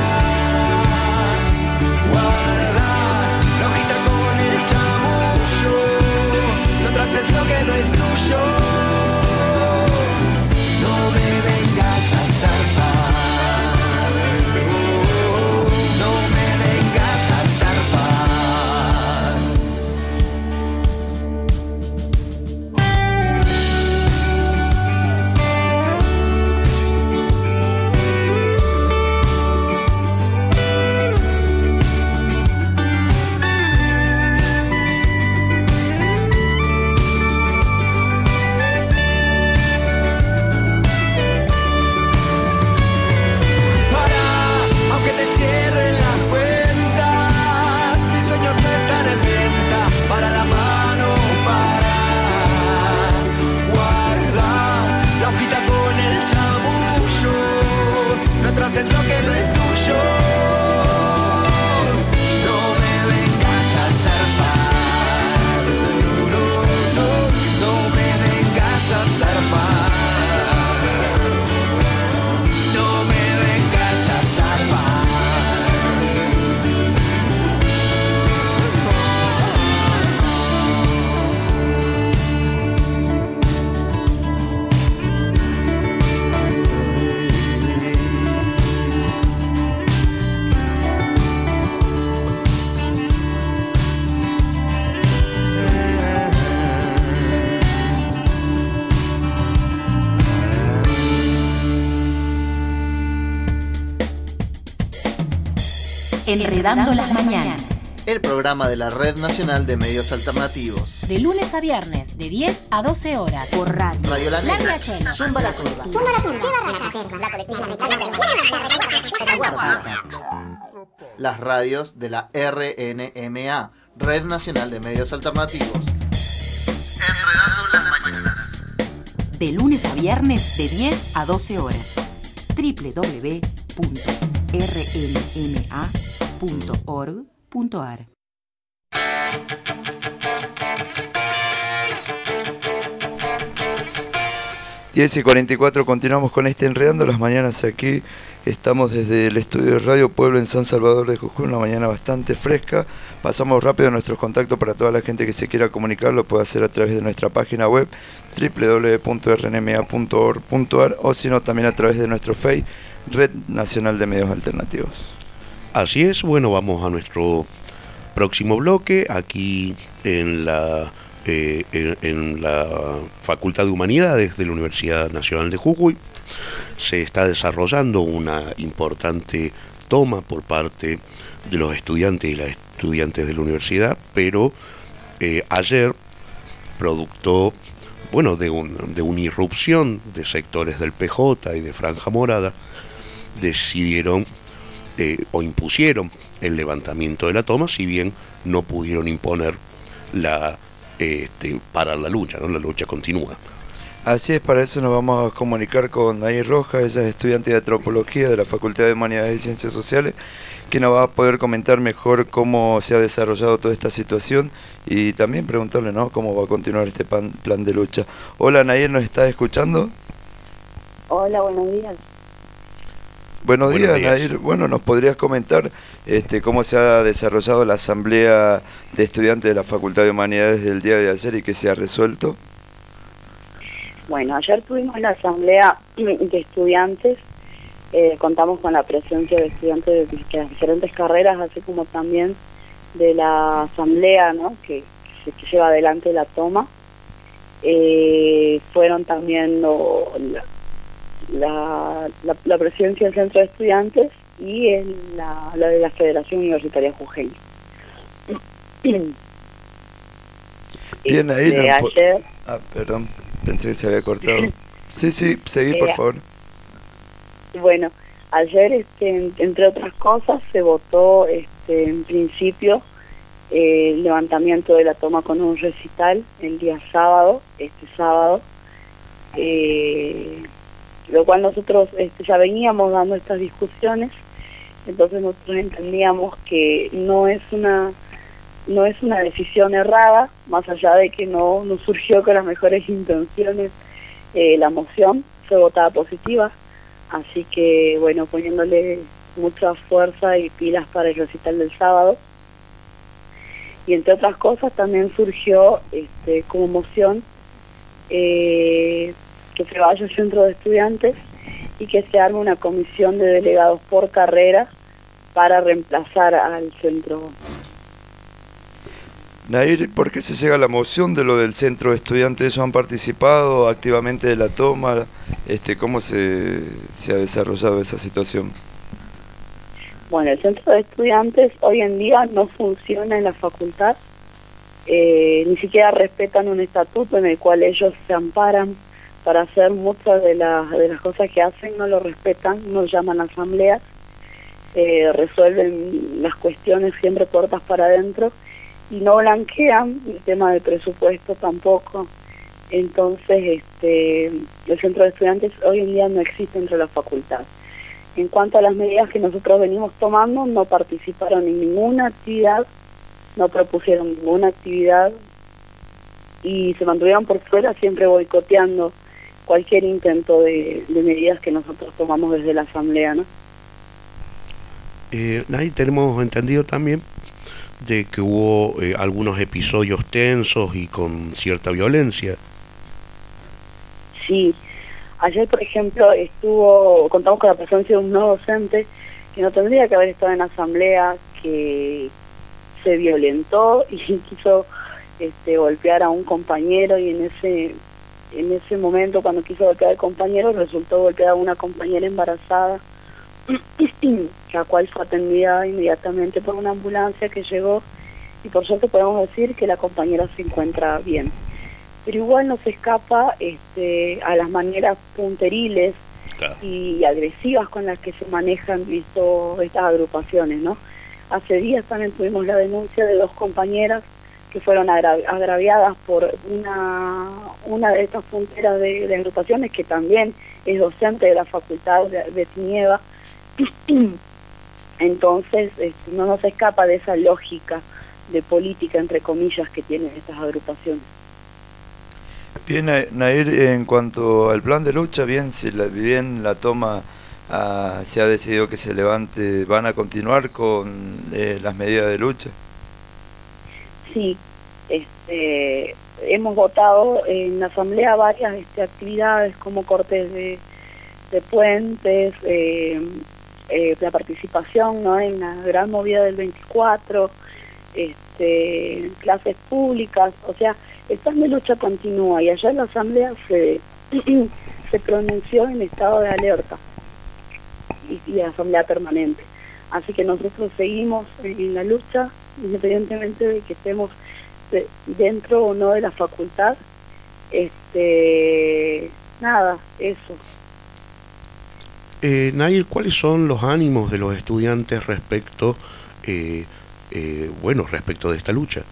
Guarda la hojita con el chamullo, no traces lo que no es tuyo. No me vengas a zarpar, no me vengas a zarpar.
Enredando las mañanas.
El programa de la Red Nacional de Medios Alternativos.
De lunes a viernes, de 10 a 12 horas. Por radio.
Radio La Negra.
Zumba la Turba.
Las radios de la RNMA, Red Nacional de Medios Alternativos. Enredando las mañanas.
De lunes a viernes, de 10 a 12 horas. www.rnma.org.ar
10:44, continuamos con Enredando las mañanas aquí. Estamos desde el estudio de Radio Pueblo en San Salvador de Jujuy, una mañana bastante fresca. Pasamos rápido a nuestros contactos para toda la gente que se quiera comunicar, lo puede hacer a través de nuestra página web www.rnma.org.ar o si no también a través de nuestro Facebook, Red Nacional de Medios Alternativos.
Así es, bueno, vamos a nuestro próximo bloque, aquí en la Facultad de Humanidades de la Universidad Nacional de Jujuy. Se está desarrollando una importante toma por parte de los estudiantes y las estudiantes de la universidad, pero ayer, producto de una irrupción de sectores del PJ y de Franja Morada, decidieron o impusieron el levantamiento de la toma, si bien no pudieron imponer parar la lucha, ¿no? La lucha continúa.
Así es, para eso nos vamos a comunicar con Nair Rojas, ella es estudiante de Antropología de la Facultad de Humanidades y Ciencias Sociales, que nos va a poder comentar mejor cómo se ha desarrollado toda esta situación y también preguntarle, ¿no?, cómo va a continuar este plan de lucha. Hola Nair, ¿nos estás escuchando?
Hola, buenos días.
Buenos días, Nair. Bueno, ¿nos podrías comentar cómo se ha desarrollado la asamblea de estudiantes de la Facultad de Humanidades del día de ayer y qué se ha resuelto?
Bueno, ayer tuvimos la asamblea de estudiantes, contamos con la presencia de estudiantes de las diferentes carreras, así como también de la asamblea, ¿no?, que lleva adelante la toma. Fueron también la presidencia del Centro de Estudiantes y la de la Federación Universitaria Jujeña.
Bien, ahí
ayer...
perdón, pensé que se había cortado. Sí, seguí, por favor.
Bueno, ayer, entre otras cosas, se votó, en principio, el levantamiento de la toma con un recital el día sábado, lo cual nosotros ya veníamos dando estas discusiones, entonces nosotros entendíamos que no es una decisión errada, más allá de que no surgió con las mejores intenciones. La moción fue votada positiva, así que bueno, poniéndole mucha fuerza y pilas para el recital del sábado. Y entre otras cosas también surgió como moción que se vaya al centro de estudiantes y que se arme una comisión de delegados por carrera para reemplazar al centro.
Nair, ¿por qué se llega a la moción de lo del centro de estudiantes? ¿Ellos han participado activamente de la toma? ¿Cómo se ha desarrollado esa situación?
Bueno, el centro de estudiantes hoy en día no funciona en la facultad, ni siquiera respetan un estatuto en el cual ellos se amparan para hacer muchas de las cosas que hacen, no lo respetan, no llaman a asambleas, resuelven las cuestiones siempre puertas para adentro y no blanquean el tema del presupuesto tampoco. Entonces el centro de estudiantes hoy en día no existe dentro de la facultad. En cuanto a las medidas que nosotros venimos tomando, no participaron en ninguna actividad, no propusieron ninguna actividad y se mantuvieron por fuera, siempre boicoteando cualquier intento de medidas que nosotros tomamos desde la asamblea, ¿no?
Ahí tenemos entendido también de que hubo algunos episodios tensos y con cierta violencia.
Sí, ayer por ejemplo contamos con la presencia de un no docente que no tendría que haber estado en la asamblea, que se violentó y quiso golpear a un compañero, y en ese momento cuando quiso golpear al compañero resultó golpear a una compañera embarazada, la cual fue atendida inmediatamente por una ambulancia que llegó, y por suerte podemos decir que la compañera se encuentra bien. Pero igual no se escapa a las maneras punteriles y agresivas con las que se manejan estas agrupaciones, ¿no? Hace días también tuvimos la denuncia de 2 compañeras que fueron agraviadas por una de estas punteras de agrupaciones, que también es docente de la Facultad de Tinieva. Entonces no nos escapa de esa lógica de política, entre comillas, que tienen estas agrupaciones.
Bien, Nair, en cuanto al plan de lucha, bien la toma se ha decidido que se levante, ¿van a continuar con las medidas de lucha?
Sí, hemos votado en la asamblea varias actividades como cortes de puentes, la participación, ¿no?, en la gran movida del 24, clases públicas, o sea, el plan de lucha continúa, y allá en la asamblea se pronunció en estado de alerta y asamblea permanente. Así que nosotros seguimos en la lucha, independientemente de que estemos dentro o no de la facultad. Nada, eso.
Nair, ¿cuáles son los ánimos de los estudiantes respecto respecto de esta lucha?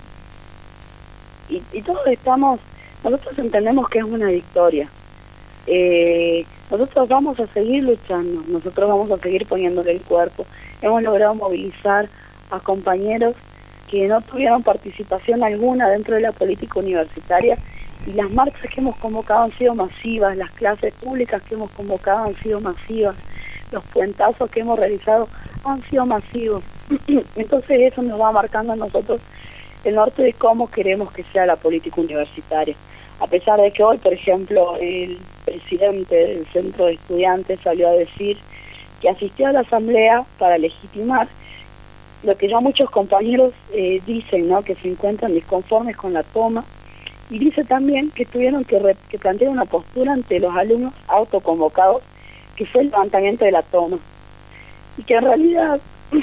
Y todos nosotros entendemos que es una victoria. Nosotros vamos a seguir luchando, nosotros vamos a seguir poniéndole el cuerpo. Hemos logrado movilizar a compañeros que no tuvieron participación alguna dentro de la política universitaria, y las marchas que hemos convocado han sido masivas, las clases públicas que hemos convocado han sido masivas, los puentazos que hemos realizado han sido masivos. Entonces eso nos va marcando a nosotros el norte de cómo queremos que sea la política universitaria. A pesar de que hoy, por ejemplo, el presidente del centro de estudiantes salió a decir que asistió a la asamblea para legitimar lo que ya muchos compañeros dicen, ¿no?, que se encuentran disconformes con la toma, y dice también que tuvieron que plantear una postura ante los alumnos autoconvocados, que fue el levantamiento de la toma, y que en realidad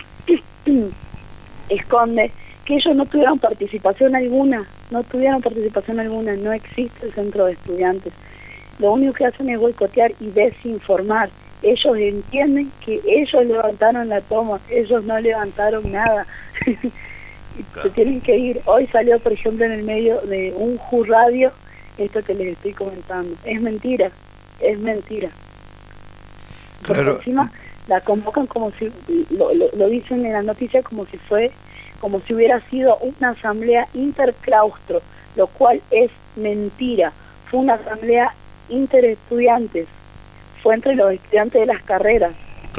esconde que ellos no tuvieron participación alguna, no existe el centro de estudiantes. Lo único que hacen es boicotear y desinformar. Ellos entienden que ellos levantaron la toma, ellos no levantaron nada. Se tienen que ir. Hoy salió, por ejemplo, en el medio de un Radio esto que les estoy comentando. Es mentira. Porque
Claro.
encima la convocan como si, lo dicen en la noticia, como si hubiera sido una asamblea interclaustro, lo cual es mentira. Fue una asamblea interestudiantes, fue entre los estudiantes de las carreras.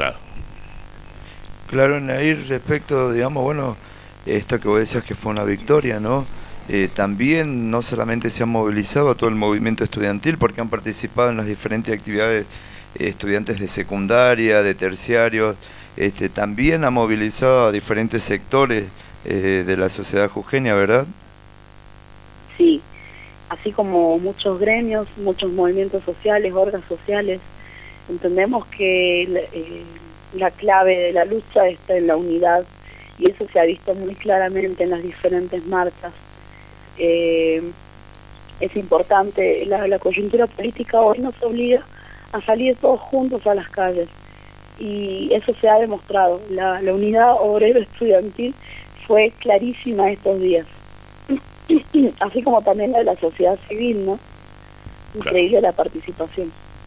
Claro, Nair, respecto, digamos, esto que vos decías que fue una victoria, ¿no? También no solamente se han movilizado a todo el movimiento estudiantil, porque han participado en las diferentes actividades estudiantes de secundaria, de terciarios, también ha movilizado a diferentes sectores de la sociedad jujeña, ¿verdad?
Sí, así como muchos gremios, muchos movimientos sociales, orgas sociales, entendemos que la clave de la lucha está en la unidad, y eso se ha visto muy claramente en las diferentes marchas. Es importante, la coyuntura política hoy nos obliga a salir todos juntos a las calles, y eso se ha demostrado. La unidad obrero-estudiantil fue clarísima estos días, así como también la de la sociedad civil, ¿no? Increíble la participación.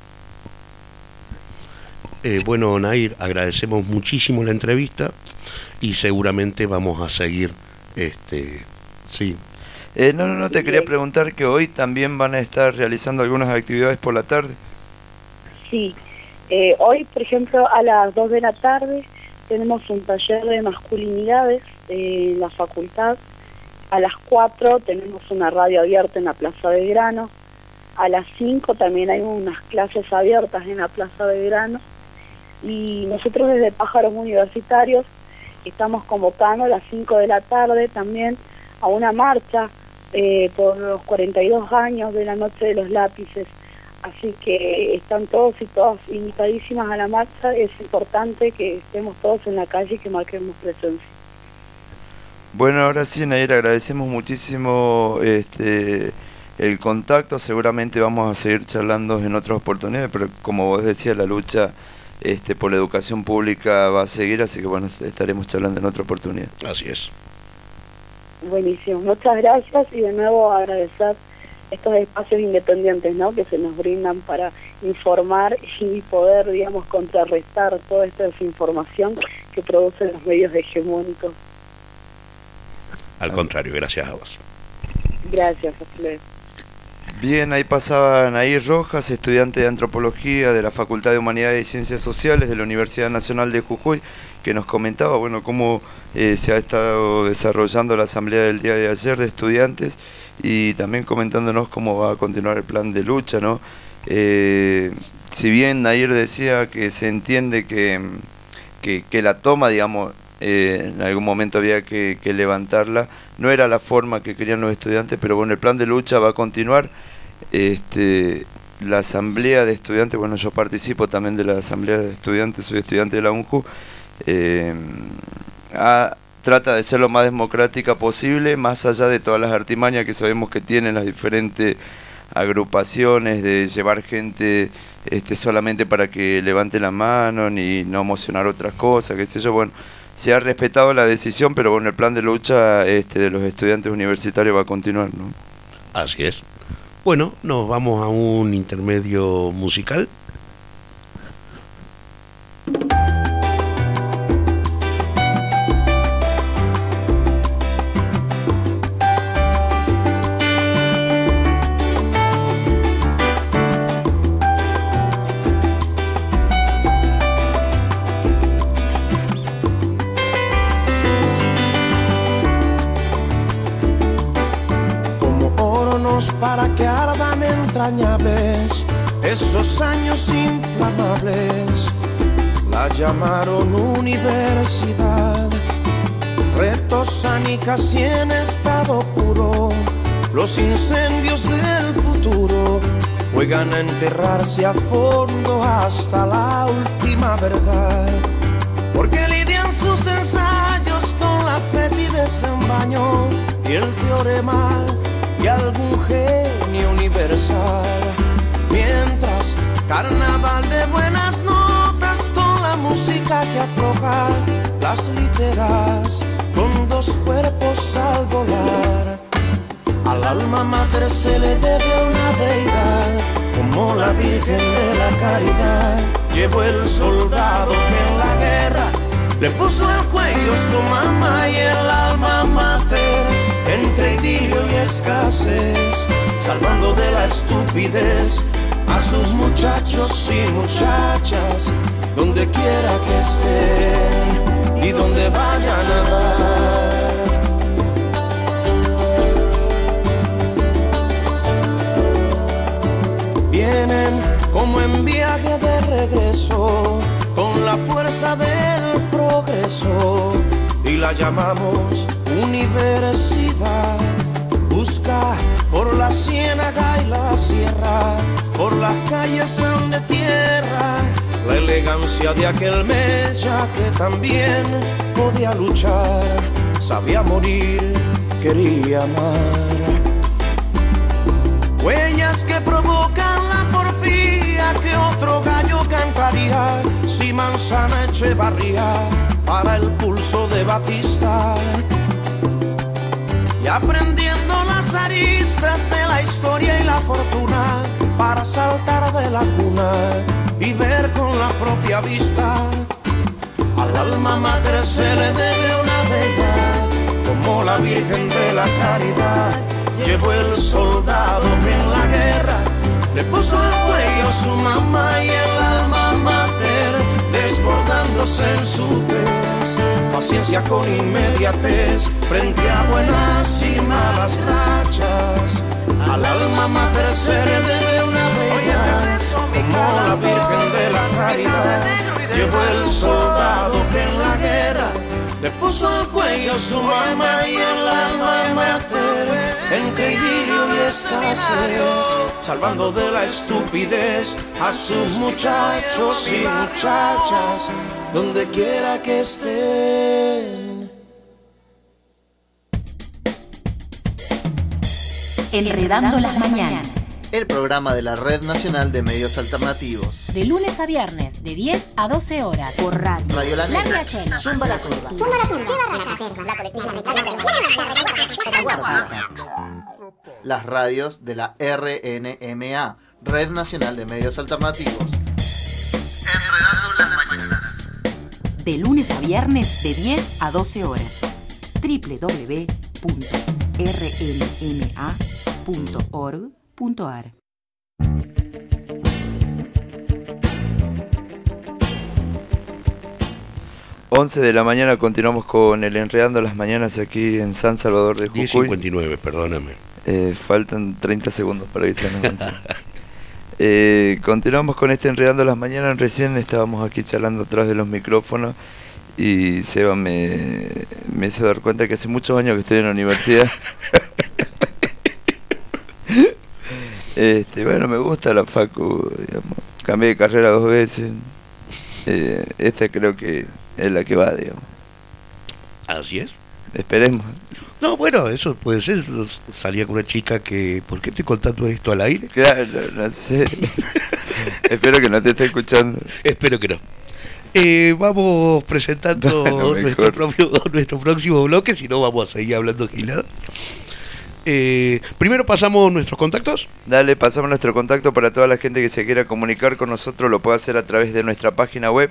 Bueno, Nair, agradecemos muchísimo la entrevista y seguramente vamos a seguir, sí.
No, te quería preguntar que hoy también van a estar realizando algunas actividades por la tarde.
Sí, hoy, por ejemplo, a las 2 de la tarde tenemos un taller de masculinidades en la facultad. A las 4 tenemos una radio abierta en la Plaza Belgrano. A las 5 también hay unas clases abiertas en la Plaza Belgrano. Y nosotros desde Pájaros Universitarios estamos convocando a las 5 de la tarde también a una marcha por los 42 años de la Noche de los Lápices. Así que están todos y todas invitadísimas a la marcha. Es importante que estemos todos en la calle y que marquemos presencia.
Bueno, ahora sí, Nair, agradecemos muchísimo el contacto. Seguramente vamos a seguir charlando en otras oportunidades, pero como vos decías, la lucha por la educación pública va a seguir, así que bueno, estaremos charlando en otra oportunidad.
Así es.
Buenísimo, muchas gracias y de nuevo agradecer estos espacios independientes, ¿no?, que se nos brindan para informar y poder, digamos, contrarrestar toda esta desinformación que producen los medios hegemónicos.
Al contrario, gracias a vos.
Gracias, hasta luego.
Bien, ahí pasaba Nair Rojas, estudiante de Antropología de la Facultad de Humanidades y Ciencias Sociales de la Universidad Nacional de Jujuy, que nos comentaba, bueno, cómo se ha estado desarrollando la asamblea del día de ayer de estudiantes y también comentándonos cómo va a continuar el plan de lucha, ¿no? Si bien Nair decía que se entiende que la toma, digamos, en algún momento había que levantarla, no era la forma que querían los estudiantes, pero bueno, el plan de lucha va a continuar. La asamblea de estudiantes, bueno, yo participo también de la asamblea de estudiantes, soy estudiante de la UNJU, trata de ser lo más democrática posible, más allá de todas las artimañas que sabemos que tienen las diferentes agrupaciones, de llevar gente solamente para que levante la mano, ni no emocionar otras cosas, qué sé yo. Bueno, se ha respetado la decisión, pero bueno, el plan de lucha de los estudiantes universitarios va a continuar, ¿no?
Así es. Bueno, nos vamos a un intermedio musical.
Para que ardan entrañables esos años inflamables, la llamaron universidad. Retosan y casi en estado puro los incendios del futuro, juegan a enterrarse a fondo hasta la última verdad, porque lidian sus ensayos con la fetidez de un baño y el teorema y algún genio universal, mientras carnaval de buenas notas con la música que afloja las literas con dos cuerpos al volar. Al alma mater se le debe una deidad, como la Virgen de la Caridad. Llevó el soldado que en la guerra le puso el cuello a su mamá y el alma mater, entre idilio y escasez, salvando de la estupidez a sus muchachos y muchachas, donde quiera que estén y donde vayan a dar. Vienen como en viaje de regreso, con la fuerza del progreso, y la llamamos universidad. Busca por la ciénaga y la sierra, por las calles de tierra, la elegancia de aquel mella que también podía luchar, sabía morir, quería amar. Huellas que provocan la porfía que otro gallo cantaría, si Manzana Echevarría para el pulso de Batista, y aprendiendo las aristas de la historia y la fortuna para saltar de la cuna y ver con la propia vista. Al alma mater se le debe una deidad, como la Virgen de la Caridad. Llevó el soldado que en la guerra le puso el cuello a su mamá y el alma mater, desbordándose en su tez, paciencia con inmediatez frente a buenas y malas rachas. Al alma mater se le debe una deidad, como la Virgen de la Caridad. Llevó el soldado que en la guerra le puso el cuello a su mamá y el alma mater, entre idilio y escasez, salvando de la estupidez a sus muchachos y muchachas, donde quiera que estén.
Enredando las mañanas.
El programa de la Red Nacional de Medios Alternativos.
De lunes a viernes, de 10 a 12 horas. Por radio.
Radio La Negra.
Chena.
Zumba la Turba. Las radios de la RNMA, Red Nacional de Medios Alternativos. Enredando las mañanas.
De lunes a viernes, de 10 a 12 horas. www.rnma.org.ar.
Once de la mañana continuamos con el Enredando las Mañanas aquí en San Salvador de Jujuy.
10:59, perdóname.
Faltan 30 segundos para que sean las 11. Continuamos con este Enredando las Mañanas. Recién estábamos aquí charlando atrás de los micrófonos y Seba me hizo dar cuenta que hace muchos años que estoy en la universidad. Bueno, me gusta la facu, digamos. Cambié de carrera 2 veces. Esta creo que es la que va, digamos.
Así es.
Esperemos.
No, bueno, eso puede ser. Salía con una chica que... ¿Por qué estoy contando esto al aire?
Claro, no sé. Espero que no te esté escuchando.
Espero que no. Vamos presentando nuestro próximo bloque, si no vamos a seguir hablando gilada. Primero pasamos nuestros contactos.
Dale, pasamos nuestro contacto para toda la gente que se quiera comunicar con nosotros. Lo puede hacer a través de nuestra página web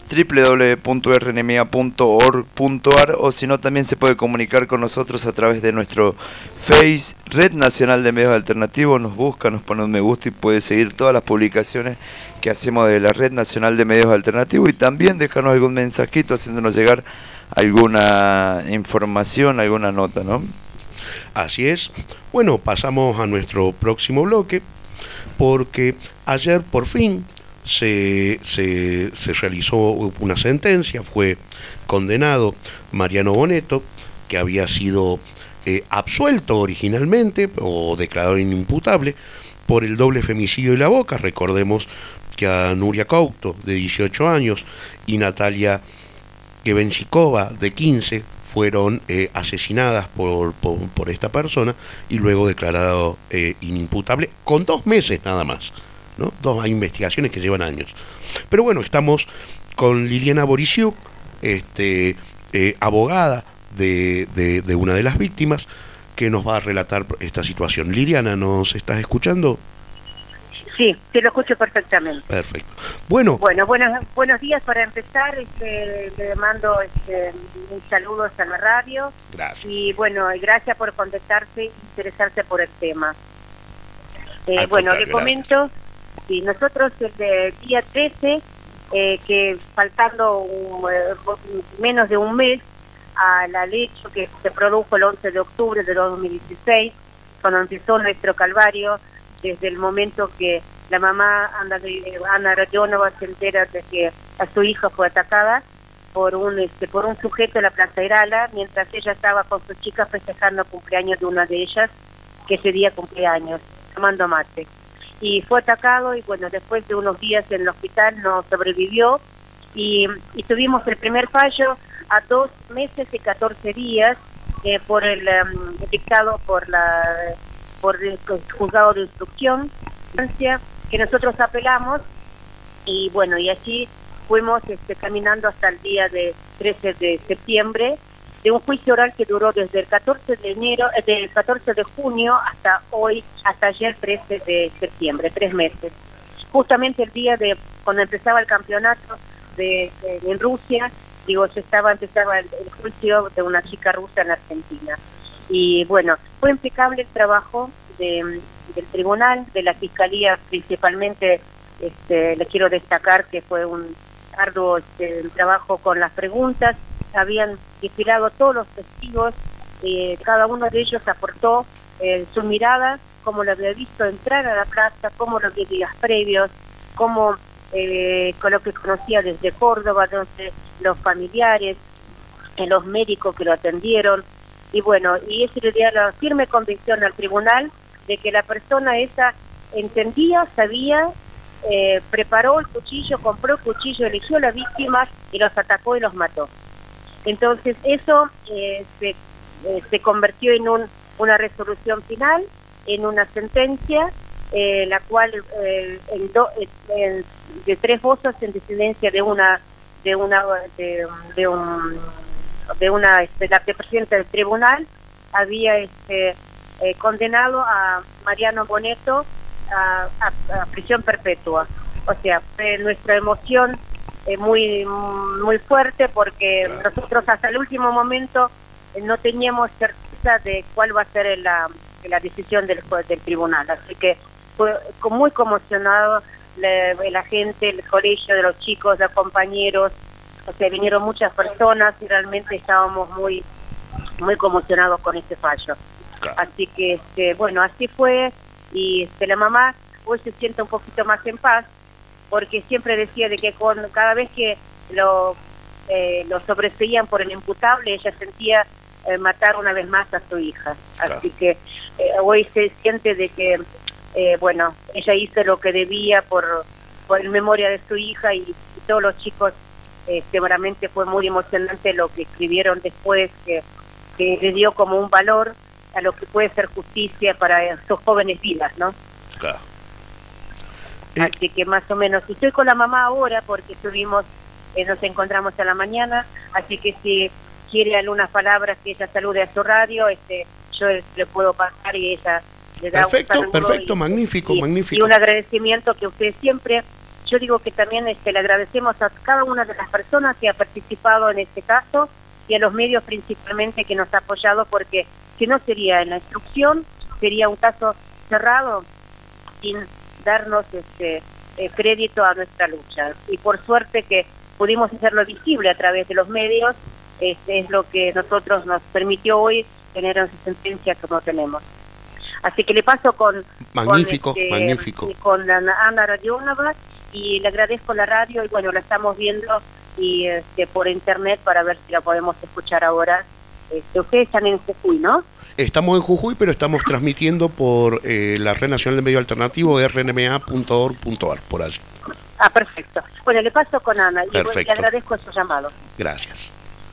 www.rnma.org.ar, o si no también se puede comunicar con nosotros a través de nuestro Face, Red Nacional de Medios Alternativos. Nos busca, nos pone un me gusta y puede seguir todas las publicaciones que hacemos de la Red Nacional de Medios Alternativos, y también dejarnos algún mensajito haciéndonos llegar alguna información, alguna nota, ¿no?
Así es. Bueno, pasamos a nuestro próximo bloque, porque ayer por fin se realizó una sentencia. Fue condenado Mariano Boneto, que había sido absuelto originalmente o declarado inimputable por el doble femicidio de La Boca. Recordemos que a Nuria Couto, de 18 años, y Natalia Gebenchikova, de 15, fueron asesinadas por esta persona y luego declarado inimputable con 2 meses nada más, ¿no? Hay investigaciones que llevan años. Pero bueno, estamos con Liliana Borisiuk, abogada de una de las víctimas, que nos va a relatar esta situación. Liliana, ¿nos estás escuchando?
Sí, te lo escucho perfectamente.
Perfecto. Bueno,
buenos días. Para empezar, le mando un saludo a la radio.
Gracias.
Y bueno, gracias por contactarse e interesarse por el tema. Le comento, sí, nosotros el día 13, que faltando menos de un mes al hecho que se produjo el 11 de octubre de 2016, cuando empezó nuestro calvario, desde el momento que la mamá Ana Rayonova se entera de que a su hija fue atacada por un sujeto en la Plaza Irala, mientras ella estaba con sus chicas festejando el cumpleaños de una de ellas, que ese día cumpleaños, tomando mate. Y fue atacado, y bueno, después de unos días en el hospital no sobrevivió, y tuvimos el primer fallo a 2 meses y 14 días por el dictado por el juzgado de instrucción, que nosotros apelamos, y bueno, y así fuimos caminando hasta el día de 13 de septiembre, de un juicio oral que duró desde el 14 de junio hasta hoy, hasta ayer 13 de septiembre, 3 meses. Justamente el día de cuando empezaba el campeonato en Rusia, empezaba el juicio de una chica rusa en Argentina. Y bueno, fue impecable el trabajo del tribunal, de la fiscalía principalmente. Le quiero destacar que fue un arduo trabajo con las preguntas. Habían desfilado todos los testigos, cada uno de ellos aportó su mirada, cómo lo había visto entrar a la plaza, cómo lo vio días previos, cómo con lo que conocía desde Córdoba, donde los familiares, los médicos que lo atendieron. Y bueno, y eso le dio la firme convicción al tribunal de que la persona esa entendía, sabía, preparó el cuchillo, compró el cuchillo, eligió a las víctimas y los atacó y los mató. Entonces eso se convirtió en una resolución final, en una sentencia, la cual de 3 votos en disidencia de la presidenta del tribunal había condenado a Mariano Boneto a prisión perpetua. O sea, fue nuestra emoción muy muy fuerte, porque nosotros hasta el último momento no teníamos certeza de cuál va a ser la decisión del tribunal. Así que fue muy conmocionado la gente, el colegio de los chicos, los compañeros. O sea, vinieron muchas personas y realmente estábamos muy muy conmocionados con este fallo. Así que, bueno, así fue. Y la mamá hoy se siente un poquito más en paz, porque siempre decía de que cada vez que lo sobreseían por el imputable, ella sentía matar una vez más a su hija. Así que hoy se siente de que, bueno, ella hizo lo que debía por memoria de su hija, y todos los chicos, seguramente fue muy emocionante lo que escribieron después, que le dio como un valor a lo que puede ser justicia para sus jóvenes vidas, ¿no?
Claro.
Así que más o menos, estoy con la mamá ahora porque nos encontramos a la mañana, así que si quiere algunas palabras que ella salude a su radio, yo le puedo pasar y ella le da
perfecto, magnífico.
Y un agradecimiento que ustedes siempre, yo digo que también le agradecemos a cada una de las personas que ha participado en este caso, y a los medios principalmente que nos ha apoyado, porque si no sería en la instrucción, sería un caso cerrado sin darnos crédito a nuestra lucha. Y por suerte que pudimos hacerlo visible a través de los medios, es lo que nosotros nos permitió hoy tener esa sentencia como tenemos. Así que le paso con
magnífico.
Con Ana Radionova, y le agradezco la radio, y bueno, la estamos viendo y por internet para ver si la podemos escuchar ahora. Ustedes están en Jujuy, ¿no?
Estamos en Jujuy, pero estamos transmitiendo por la Red Nacional de Medio Alternativo, rnma.org.ar, por allí.
Ah, perfecto. Bueno, le paso con Ana, y
perfecto.
Le agradezco su llamado.
Gracias.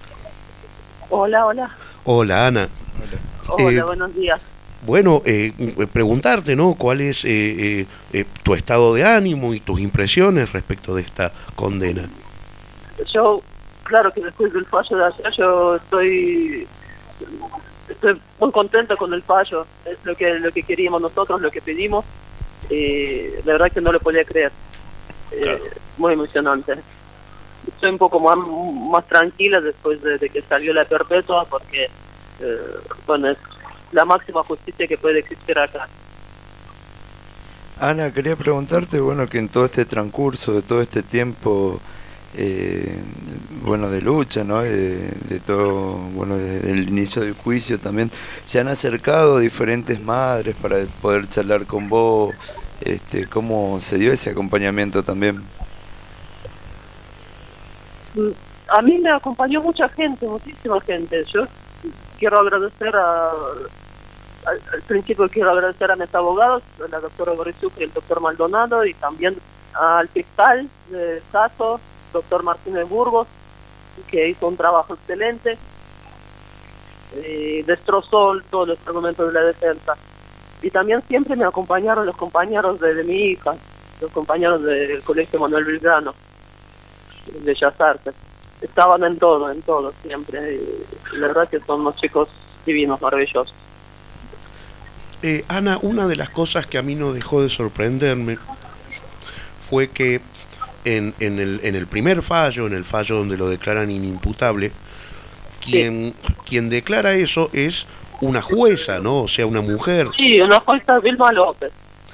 Hola.
Hola, Ana.
Hola, buenos días.
Bueno, preguntarte, ¿no? ¿Cuál es tu estado de ánimo y tus impresiones respecto de esta condena?
Yo, claro que después del fallo de ayer, yo estoy muy contenta con el fallo. Es lo que queríamos nosotros, lo que pedimos. La verdad que no lo podía creer.
Claro.
Muy emocionante. Estoy un poco más tranquila después de que salió la perpetua, porque bueno, es la máxima justicia que puede existir acá.
Ana, quería preguntarte, bueno, que en todo este transcurso de todo este tiempo, bueno, de lucha, ¿no? De todo, bueno, desde el inicio del juicio también, se han acercado diferentes madres para poder charlar con vos. ¿Cómo se dio ese acompañamiento también?
A mí me acompañó mucha gente, muchísima gente. Yo quiero agradecer al principio quiero agradecer a mis abogados, a la doctora Borisuk y el doctor Maldonado, y también al fiscal de caso, doctor Martínez Burgos, que hizo un trabajo excelente, destrozó todos los argumentos de la defensa. Y también siempre me acompañaron los compañeros de mi hija, los compañeros del Colegio Manuel Belgrano, de Bellas Artes. Estaban en todo siempre. La verdad que son unos chicos divinos, maravillosos.
Ana, una de las cosas que a mí no dejó de sorprenderme fue que en el primer fallo, en el fallo donde lo declaran inimputable, quien declara eso es una jueza, ¿no? O sea, una mujer.
Sí, una jueza, Vilma López.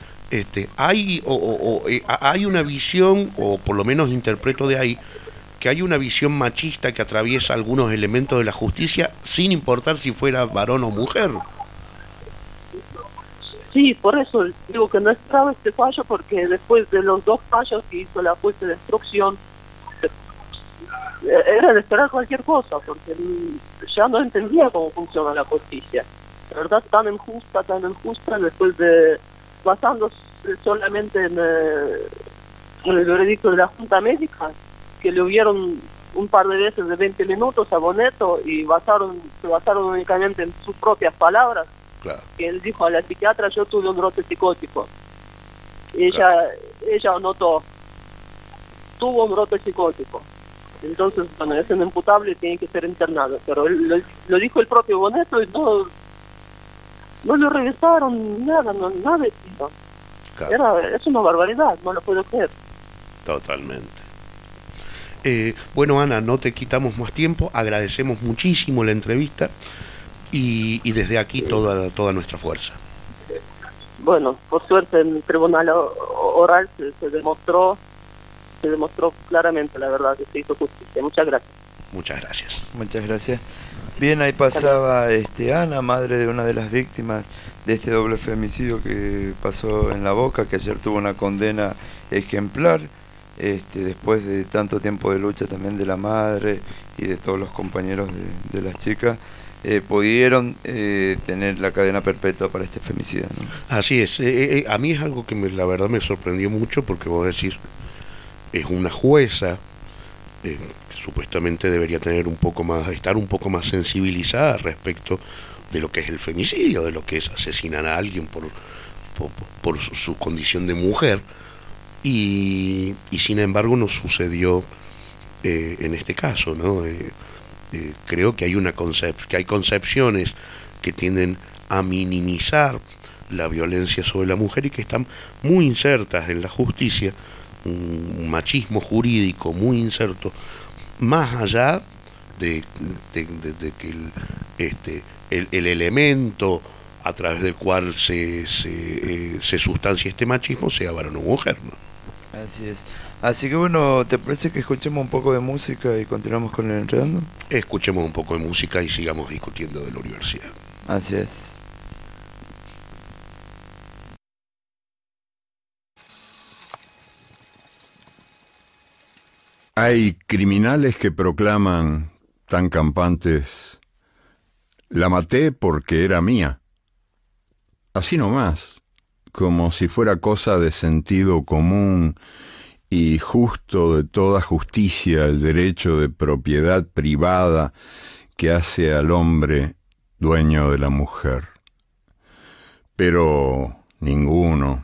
Hay una visión, o por lo menos interpreto de ahí, que hay una visión machista que atraviesa algunos elementos de la justicia sin importar si fuera varón o mujer.
Sí, por eso digo que no esperaba este fallo, porque después de los 2 fallos que hizo la jueza de instrucción, era de esperar cualquier cosa, porque ya no entendía cómo funciona la justicia. ¿verdad? Tan injusta, después de basándose solamente en el veredicto de la Junta Médica, que le hubieron un par de veces de 20 minutos a Boneto y se basaron únicamente en sus propias palabras.
Claro.
Que él dijo a la psiquiatra: yo tuve un brote psicótico. Ella anotó: tuvo un brote psicótico. Entonces, bueno, es un imputable y tiene que ser internado. Pero él, lo dijo el propio Boneto y no lo revisaron, nada. Claro. Es una barbaridad, no lo puedo creer.
Totalmente. Bueno, Ana, no te quitamos más tiempo, agradecemos muchísimo la entrevista y desde aquí toda nuestra fuerza.
Bueno, por suerte en el tribunal oral se demostró claramente, la verdad, que se hizo justicia. Muchas gracias.
Muchas gracias.
Muchas gracias. Bien, ahí pasaba Ana, madre de una de las víctimas de este doble femicidio que pasó en La Boca, que ayer tuvo una condena ejemplar, después de tanto tiempo de lucha también de la madre y de todos los compañeros de las chicas, pudieron tener la cadena perpetua para este femicidio, ¿no?
Así es. A mí es algo que la verdad me sorprendió mucho, porque vos decís, es una jueza que supuestamente debería tener estar un poco más sensibilizada respecto de lo que es el femicidio, de lo que es asesinar a alguien por su condición de mujer, y sin embargo no sucedió en este caso, ¿no? Creo que hay concepciones que tienden a minimizar la violencia sobre la mujer y que están muy insertas en la justicia, un machismo jurídico muy inserto, más allá de que el elemento a través del cual se sustancia este machismo sea varón o mujer, ¿no?
Así es. Así que bueno, ¿te parece que escuchemos un poco de música y continuamos con el Enredando?
Escuchemos un poco de música y sigamos discutiendo de la universidad.
Así es.
Hay criminales que proclaman tan campantes: la maté porque era mía. Así nomás, como si fuera cosa de sentido común y justo de toda justicia el derecho de propiedad privada que hace al hombre dueño de la mujer. Pero ninguno,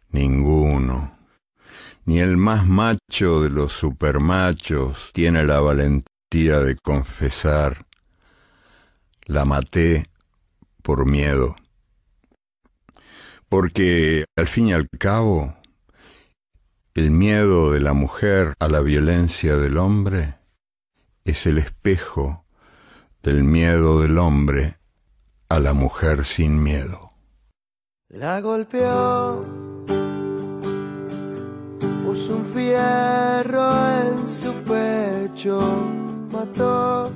ni el más macho de los supermachos tiene la valentía de confesar: la maté por miedo. Porque, al fin y al cabo, el miedo de la mujer a la violencia del hombre es el espejo del miedo del hombre a la mujer sin miedo.
La golpeó, puso un fierro en su pecho, mató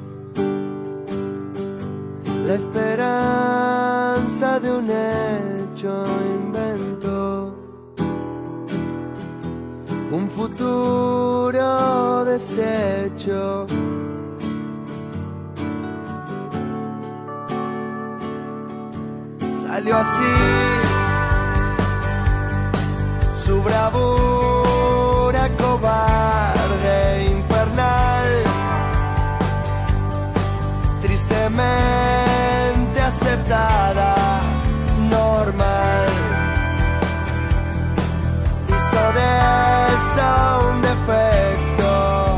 la esperanza de un hecho, inventó un futuro deshecho. Salió así su bravura cobarde, infernal, tristemente aceptada, normal. Hizo de eso un defecto,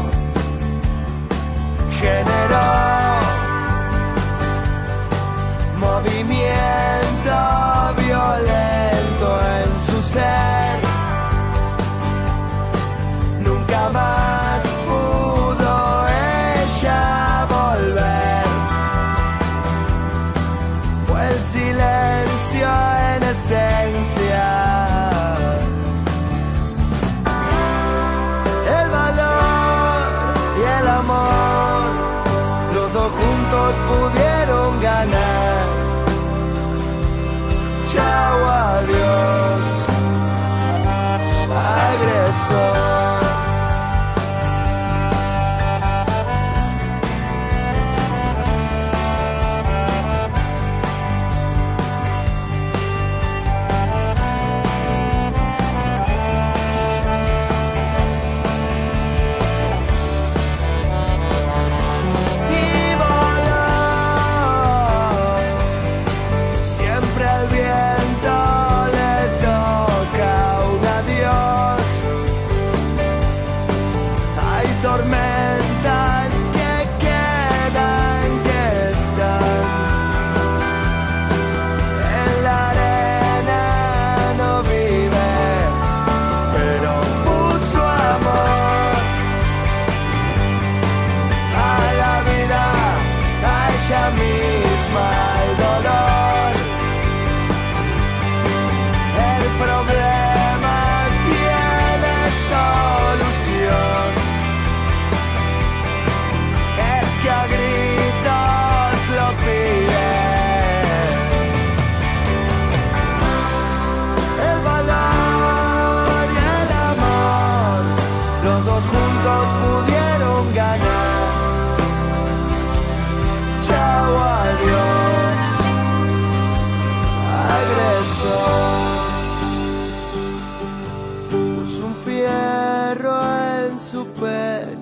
generó movimiento violento en su ser. Nunca más pudo ella volver. Fue el silencio en esencia. El valor y el amor, los dos juntos pudieron ganar. Chao, adiós, agresor.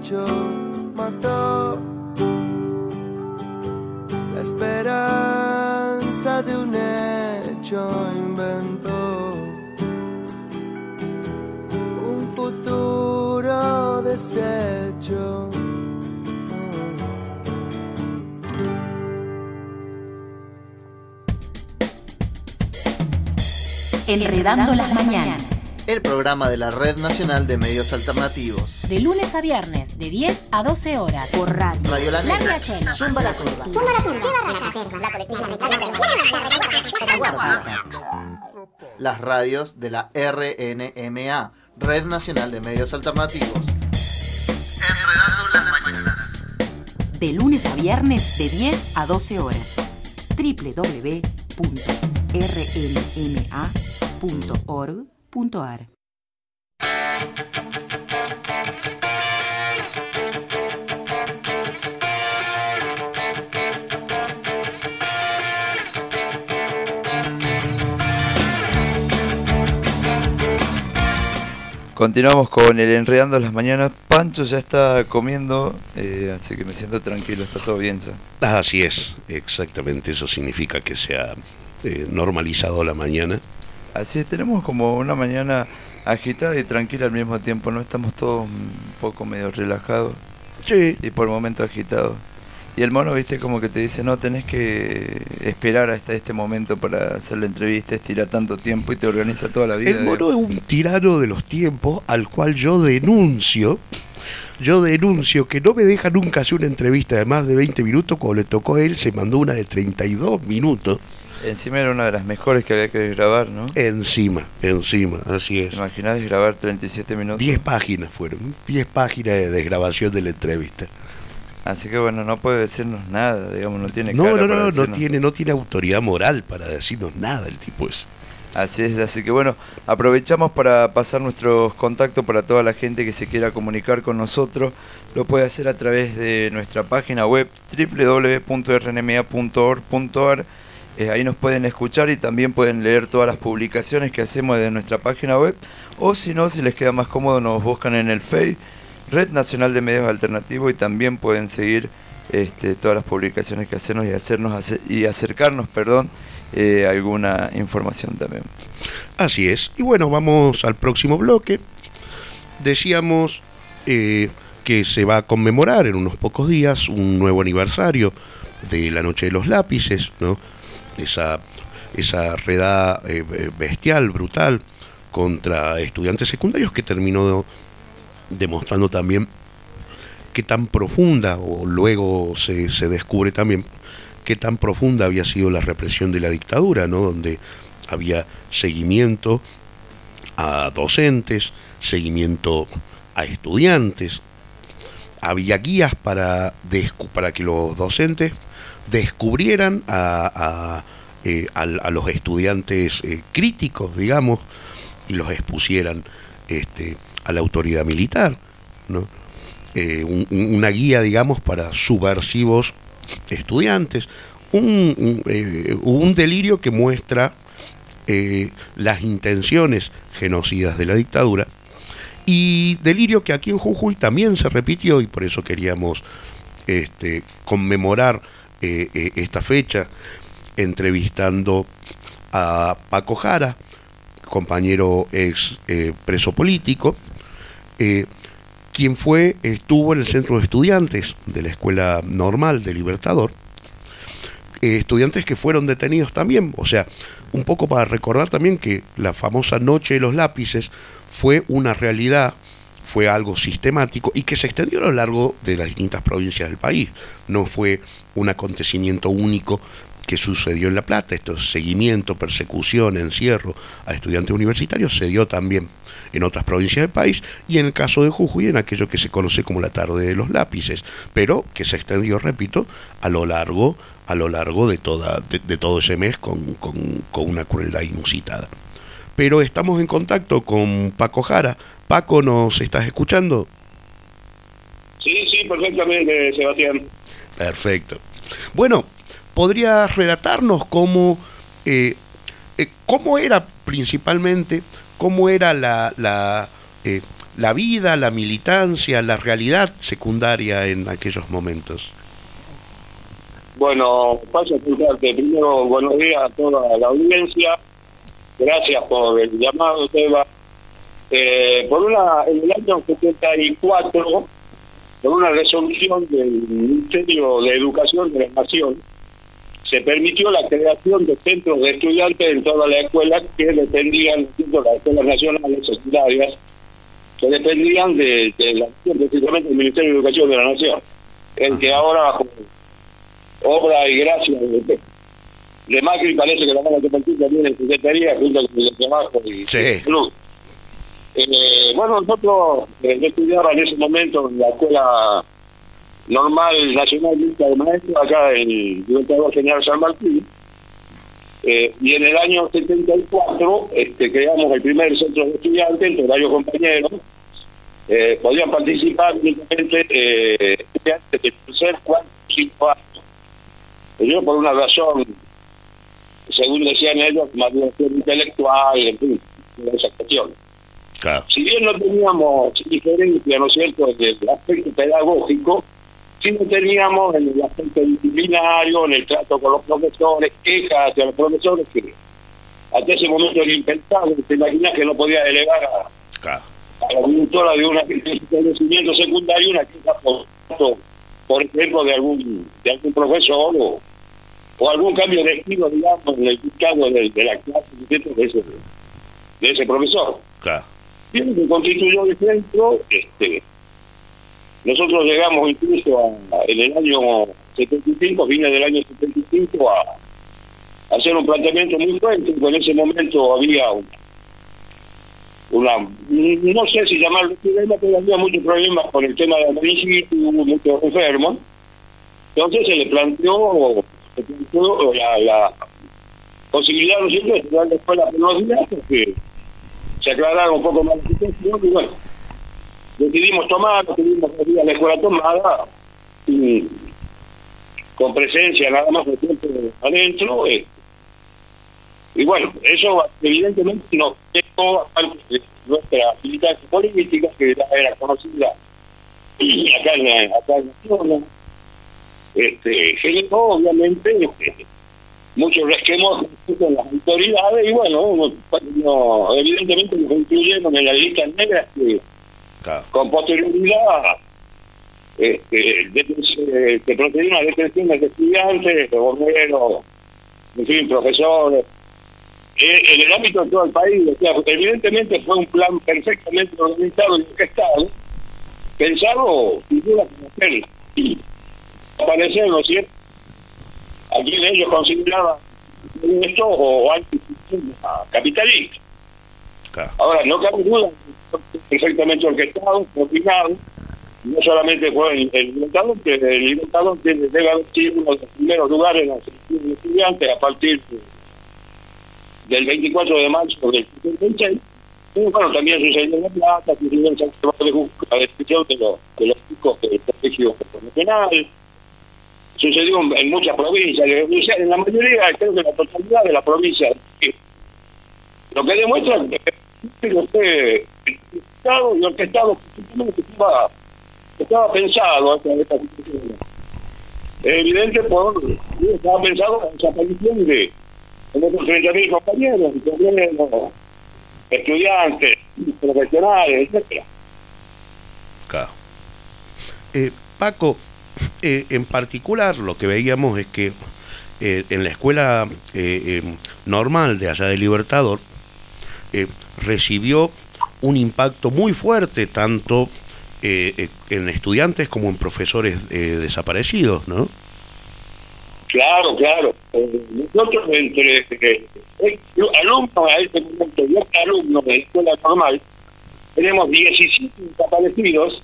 hecho mató la esperanza de un hecho inventó un futuro deshecho.
Enredando las mañanas.
El programa de la Red Nacional de Medios Alternativos.
De lunes a viernes, de 10 a 12 horas. Por radio.
Radio La Negra.
La Chena.
Zumba la Turba. Las radios de la RNMA, Red Nacional de Medios Alternativos. Enredando las mañanas.
De lunes a viernes, de 10 a 12 horas. www.rnma.org.ar.
Continuamos con el Enredando las Mañanas. Pancho ya está comiendo, así que me siento tranquilo, está todo bien ya.
Así es, exactamente, eso significa que se ha normalizado la mañana.
Así es, tenemos como una mañana agitada y tranquila al mismo tiempo, ¿no? Estamos todos un poco medio relajados.
Sí.
Y por momentos agitados. Y el mono, viste, como que te dice, no, tenés que esperar hasta este momento para hacer la entrevista, estira tanto tiempo y te organiza toda la vida.
El mono es un tirano de los tiempos al cual yo denuncio que no me deja nunca hacer una entrevista de más de 20 minutos. Cuando le tocó a él se mandó una de 32 minutos.
Encima era una de las mejores que había que grabar, ¿no?
Encima, así es.
¿Te imaginás grabar 37 minutos?
10 páginas fueron, 10 páginas de desgrabación de la entrevista.
Así que bueno, no puede decirnos nada, digamos, no tiene
No tiene autoridad moral para decirnos nada el tipo ese.
Así es, así que bueno, aprovechamos para pasar nuestros contactos para toda la gente que se quiera comunicar con nosotros. Lo puede hacer a través de nuestra página web www.rnma.org.ar. Ahí nos pueden escuchar y también pueden leer todas las publicaciones que hacemos de nuestra página web. O si no, si les queda más cómodo, nos buscan en el Facebook, Red Nacional de Medios Alternativos, y también pueden seguir todas las publicaciones que hacemos y acercarnos, alguna información también.
Así es. Y bueno, vamos al próximo bloque. Decíamos que se va a conmemorar en unos pocos días un nuevo aniversario de la Noche de los Lápices, ¿no? Esa redada bestial, brutal, contra estudiantes secundarios, que terminó demostrando también qué tan profunda, o luego se descubre también qué tan profunda había sido la represión de la dictadura, ¿no? Donde había seguimiento a docentes, seguimiento a estudiantes, había guías para que los docentes descubrieran a los estudiantes críticos, digamos, y los expusieran a la autoridad militar, ¿no? Una guía, digamos, para subversivos estudiantes, un delirio que muestra las intenciones genocidas de la dictadura, y delirio que aquí en Jujuy también se repitió, y por eso queríamos conmemorar esta fecha entrevistando a Paco Jara, compañero ex preso político, quien estuvo en el centro de estudiantes de la Escuela Normal de Libertador, estudiantes que fueron detenidos también. O sea, un poco para recordar también que la famosa Noche de los Lápices fue una realidad, fue algo sistemático y que se extendió a lo largo de las distintas provincias del país. No fue un acontecimiento único que sucedió en La Plata. Esto es seguimiento, persecución, encierro a estudiantes universitarios, se dio también en otras provincias del país, y en el caso de Jujuy en aquello que se conoce como la Tarde de los Lápices, pero que se extendió, repito, a lo largo de todo ese mes con una crueldad inusitada. Pero estamos en contacto con Paco Jara. Paco, ¿nos estás escuchando?
Sí, perfectamente, Sebastián.
Perfecto. Bueno, ¿podrías relatarnos cómo era principalmente, cómo era la la vida, la militancia, la realidad secundaria en aquellos momentos?
Bueno, paso a explicarte. Primero, buenos días a toda la audiencia. Gracias por el llamado, Seba. En el año 74, por una resolución del Ministerio de Educación de la Nación, se permitió la creación de centros de estudiantes en todas las escuelas que dependían, las escuelas nacionales secundarias, que dependían de precisamente del Ministerio de Educación de la Nación, el que ahora, obra y gracia de Macri, parece que la van a compartir también en Secretaría junto con el trabajo y Club. Bueno, nosotros yo estudiaba en ese momento en la Escuela Normal Nacional de Maestros, acá en el Libertador General San Martín, y en el año 74 creamos el primer centro de estudiantes, entre varios compañeros. Podían participar únicamente estudiantes de tercer, cuarto, 5 años. Yo, por una razón, según decían ellos, maduración intelectual, en fin, esa cuestión.
Claro.
Si bien no teníamos diferencia, ¿no es cierto?, en el aspecto pedagógico, sí no teníamos en el aspecto disciplinario, en el trato con los profesores, quejas hacia los profesores, que hasta ese momento era impensable. Te imaginas que no podía elevar a la directora de un establecimiento secundario una queja por ejemplo, de algún profesor o algún cambio de estilo, digamos, en el dictado de la clase de ese profesor.
Claro.
Bien, se constituyó el centro. Nosotros llegamos incluso en el año 75, fines del año 75, a hacer un planteamiento muy fuerte. En ese momento había no sé si llamarlo problema, pero había muchos problemas con el tema de la medicina, hubo muchos enfermos. Entonces se le planteó la posibilidad, ¿no es cierto?, de estudiar la escuela por unos días, porque se aclararon un poco más la situación, y bueno, decidimos tuvimos la escuela tomada, con presencia nada más de tiempo adentro, y bueno, eso evidentemente nos dejó nuestra militancia política, que ya era conocida acá en la zona, generó obviamente muchos resquemos con las autoridades, y bueno, evidentemente nos incluyeron en la lista negra que con posterioridad se procedieron a detenciones de estudiantes, de bomberos, en fin, profesores, en el ámbito de todo el país. O sea, evidentemente fue un plan perfectamente organizado y orquestado, pensado sin duda como hacer aparecer, ¿no es cierto?, a quien ellos consideraban esto o anticapitalista. Ahora, no cabe duda, perfectamente orquestado, coordinado. No solamente fue el Libertador, que el Libertador debe haber sido uno de los primeros lugares en la selección de estudiantes a partir del 24 de marzo del 76. Pero bueno, también sucedió en La Plata, sucedió en San Sebastián de Jujuy, la destrucción de los chicos del colegio nacional. Sucedió en muchas provincias, en la mayoría, creo que la totalidad de las provincias. Lo que demuestra que el Estado y orquestado estaba pensado hasta esta situación. Evidente, estaba pensado en la desaparición de otros 30.000 compañeros, estudiantes, profesionales, etcétera.
Claro. Paco, en particular lo que veíamos es que en la escuela normal de allá de Libertador recibió un impacto muy fuerte tanto en estudiantes como en profesores desaparecidos, ¿no?
Claro. Nosotros entre alumnos a este momento y alumnos de la escuela normal tenemos 17 desaparecidos,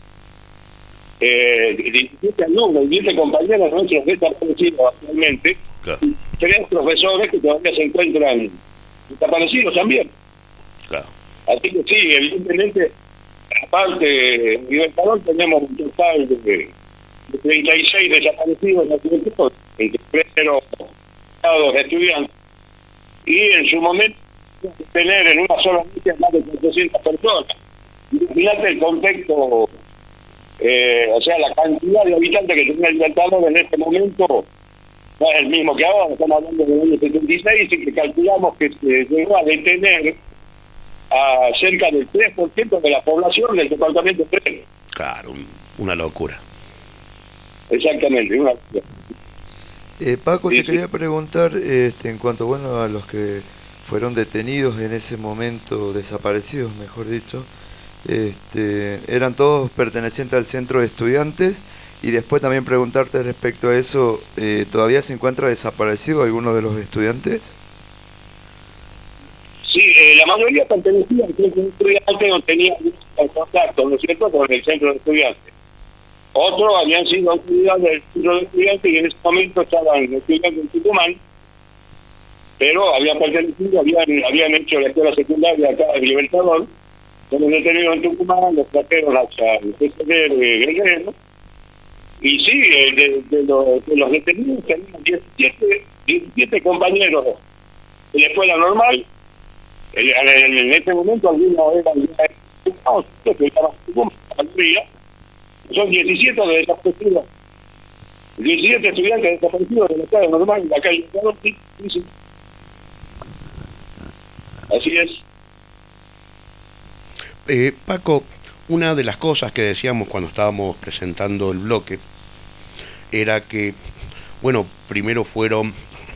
17 alumnos y 10 compañeros nuestros desaparecidos actualmente, claro. 3 profesores que todavía se encuentran desaparecidos también.
Claro.
Así que sí, evidentemente, aparte en Libertador tenemos un total de 36 desaparecidos en la juventud, entre primeros estados de estudiantes, y en su momento tener en una sola noche más de 400 personas. Mirate el contexto, o sea, la cantidad de habitantes que tenía el Libertador en este momento no es el mismo que ahora. Estamos hablando del año 76 y que calculamos que se llegó a detener a cerca del 3% de la población del departamento 3.
Claro, una locura.
Exactamente, una locura.
Paco,
Sí,
te quería preguntar en cuanto a los que fueron detenidos en ese momento, desaparecidos, mejor dicho, eran todos pertenecientes al centro de estudiantes, y después también preguntarte respecto a eso, ¿todavía se encuentra desaparecido alguno de los estudiantes?
Sí, la mayoría pertenecía al centro de estudiantes o tenían contacto, ¿no es cierto?, con el centro de estudiantes. Otros habían sido autoridades del centro de estudiantes y en ese momento estaban estudiando en Tucumán, pero habían pertenecido, habían hecho la escuela secundaria acá en Libertador, fueron detenidos en Tucumán, los trajeron hacia el PCD de Guerrero, y sí, de los detenidos tenían 17 compañeros de la escuela normal. En este momento algunos eran son 17 de desaparecidos, 17 estudiantes desaparecidos de la escuela normal de acá en Libertador. Sí. Así es.
Paco, una de las cosas que decíamos cuando estábamos presentando el bloque era que, bueno, primero fueron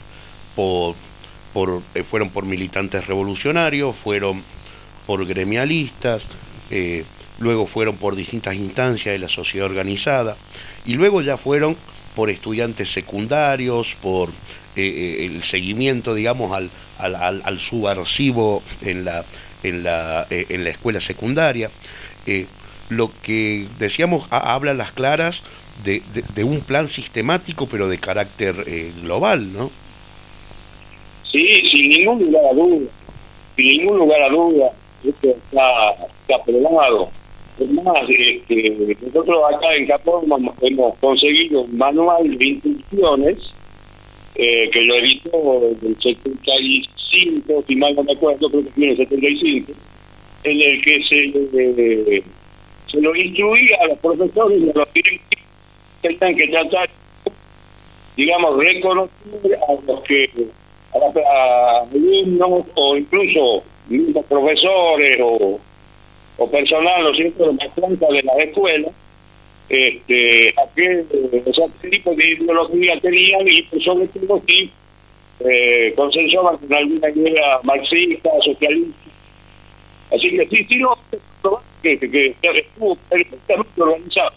por militantes revolucionarios, fueron por gremialistas, luego fueron por distintas instancias de la sociedad organizada, y luego ya fueron por estudiantes secundarios, por el seguimiento, digamos, al subversivo en la escuela secundaria. Lo que decíamos habla a las claras de un plan sistemático, pero de carácter global, ¿no?
Sí, sin ningún lugar a duda, esto está probado. Es más, nosotros acá en Capón hemos conseguido un manual de instrucciones que lo editó en el 75, si mal no me acuerdo, creo que fue en el 75, en el que se lo instruía a los profesores y a los directivos que tenían que tratar, digamos, reconocer a los que a alumnos o incluso mismos profesores o personal, ¿no es cierto?, de la planta de las escuelas, a qué tipo de ideología tenían y sobre todo si consensuaban con alguna idea marxista, socialista. Así que sí, que estuvo perfectamente organizado.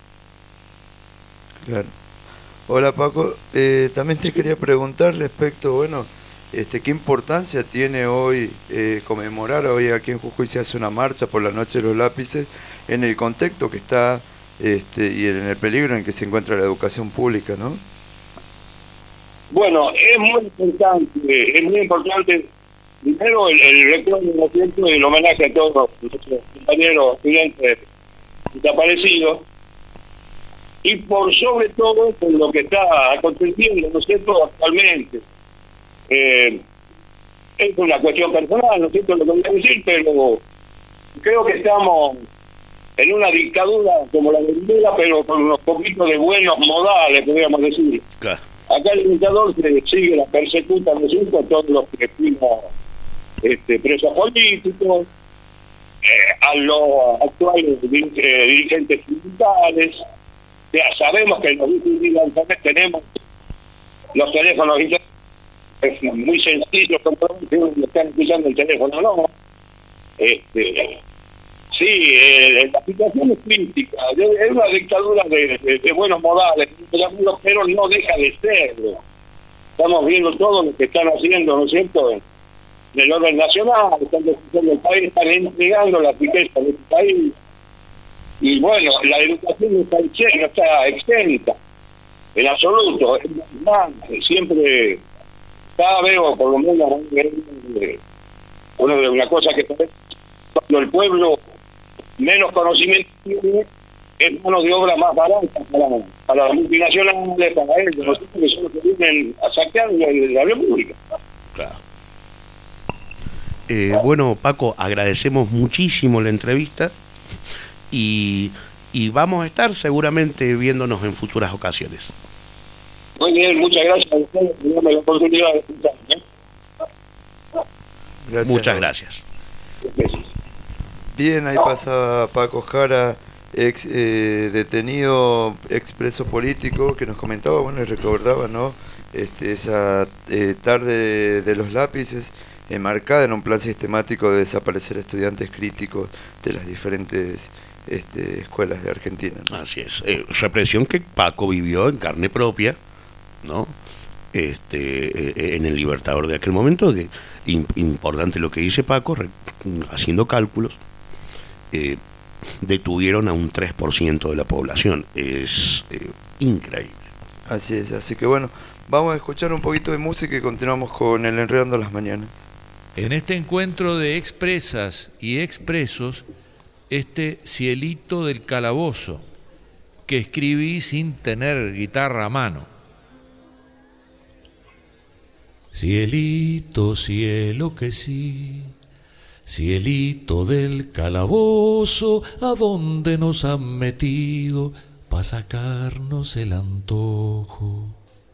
Claro. Hola Paco, también te quería preguntar respecto, ¿qué importancia tiene hoy conmemorar? Hoy aquí en Jujuy se hace una marcha por la Noche de los Lápices en el contexto que está y en el peligro en que se encuentra la educación pública, ¿no?
Bueno, es muy importante primero el recuerdo, ¿no es cierto?, y el homenaje a todos nuestros compañeros estudiantes desaparecidos, y por sobre todo por lo que está aconteciendo, ¿no es cierto?, actualmente. Es una cuestión personal, ¿no es cierto?, lo que voy a decir, pero creo que estamos en una dictadura como la de Videla, pero con unos poquitos de buenos modales, podríamos decir.
Claro.
Acá el dictador se sigue la persecución, ¿no es cierto?, a todos los que fuimos presos políticos, a los actuales dirigentes sindicales. Ya sabemos que en los últimos días tenemos los teléfonos es muy sencillo, como están escuchando el teléfono, ¿no? Sí, la situación es crítica, es una dictadura de buenos modales, pero no deja de serlo. Estamos viendo todo lo que están haciendo, ¿no es cierto?, en el orden nacional, están destruyendo el país, están entregando la riqueza de este país. Y bueno, la educación no está exenta, en absoluto. Es más, siempre, cada vez, o por lo menos, una cosa que cuando el pueblo menos conocimiento tiene, es mano de obra más barata para las multinacionales, para ellos, nosotros que son los que vienen a saquear la república.
Claro. Bueno, Paco, agradecemos muchísimo la entrevista y vamos a estar seguramente viéndonos en futuras ocasiones.
Muy bien, muchas gracias a ustedes por darme la oportunidad de escuchar.
Gracias.
Muchas gracias.
Bien, ahí pasa Paco Jara, ex detenido, expreso político, que nos comentaba, bueno, y recordaba, ¿no? Esa tarde de los lápices, marcada en un plan sistemático de desaparecer estudiantes críticos de las diferentes escuelas de Argentina, ¿no?
Así es, represión que Paco vivió en carne propia, ¿no? En el Libertador de aquel momento. Importante lo que dice Paco, haciendo cálculos, detuvieron a un 3% de la población. Es increíble.
Así es, así que bueno, vamos a escuchar un poquito de música y continuamos con el Enredando las Mañanas.
En este encuentro de expresas y expresos, Cielito del Calabozo, que escribí sin tener guitarra a mano. Cielito, cielo que sí, cielito del calabozo, ¿a dónde nos han metido pa' sacarnos el antojo?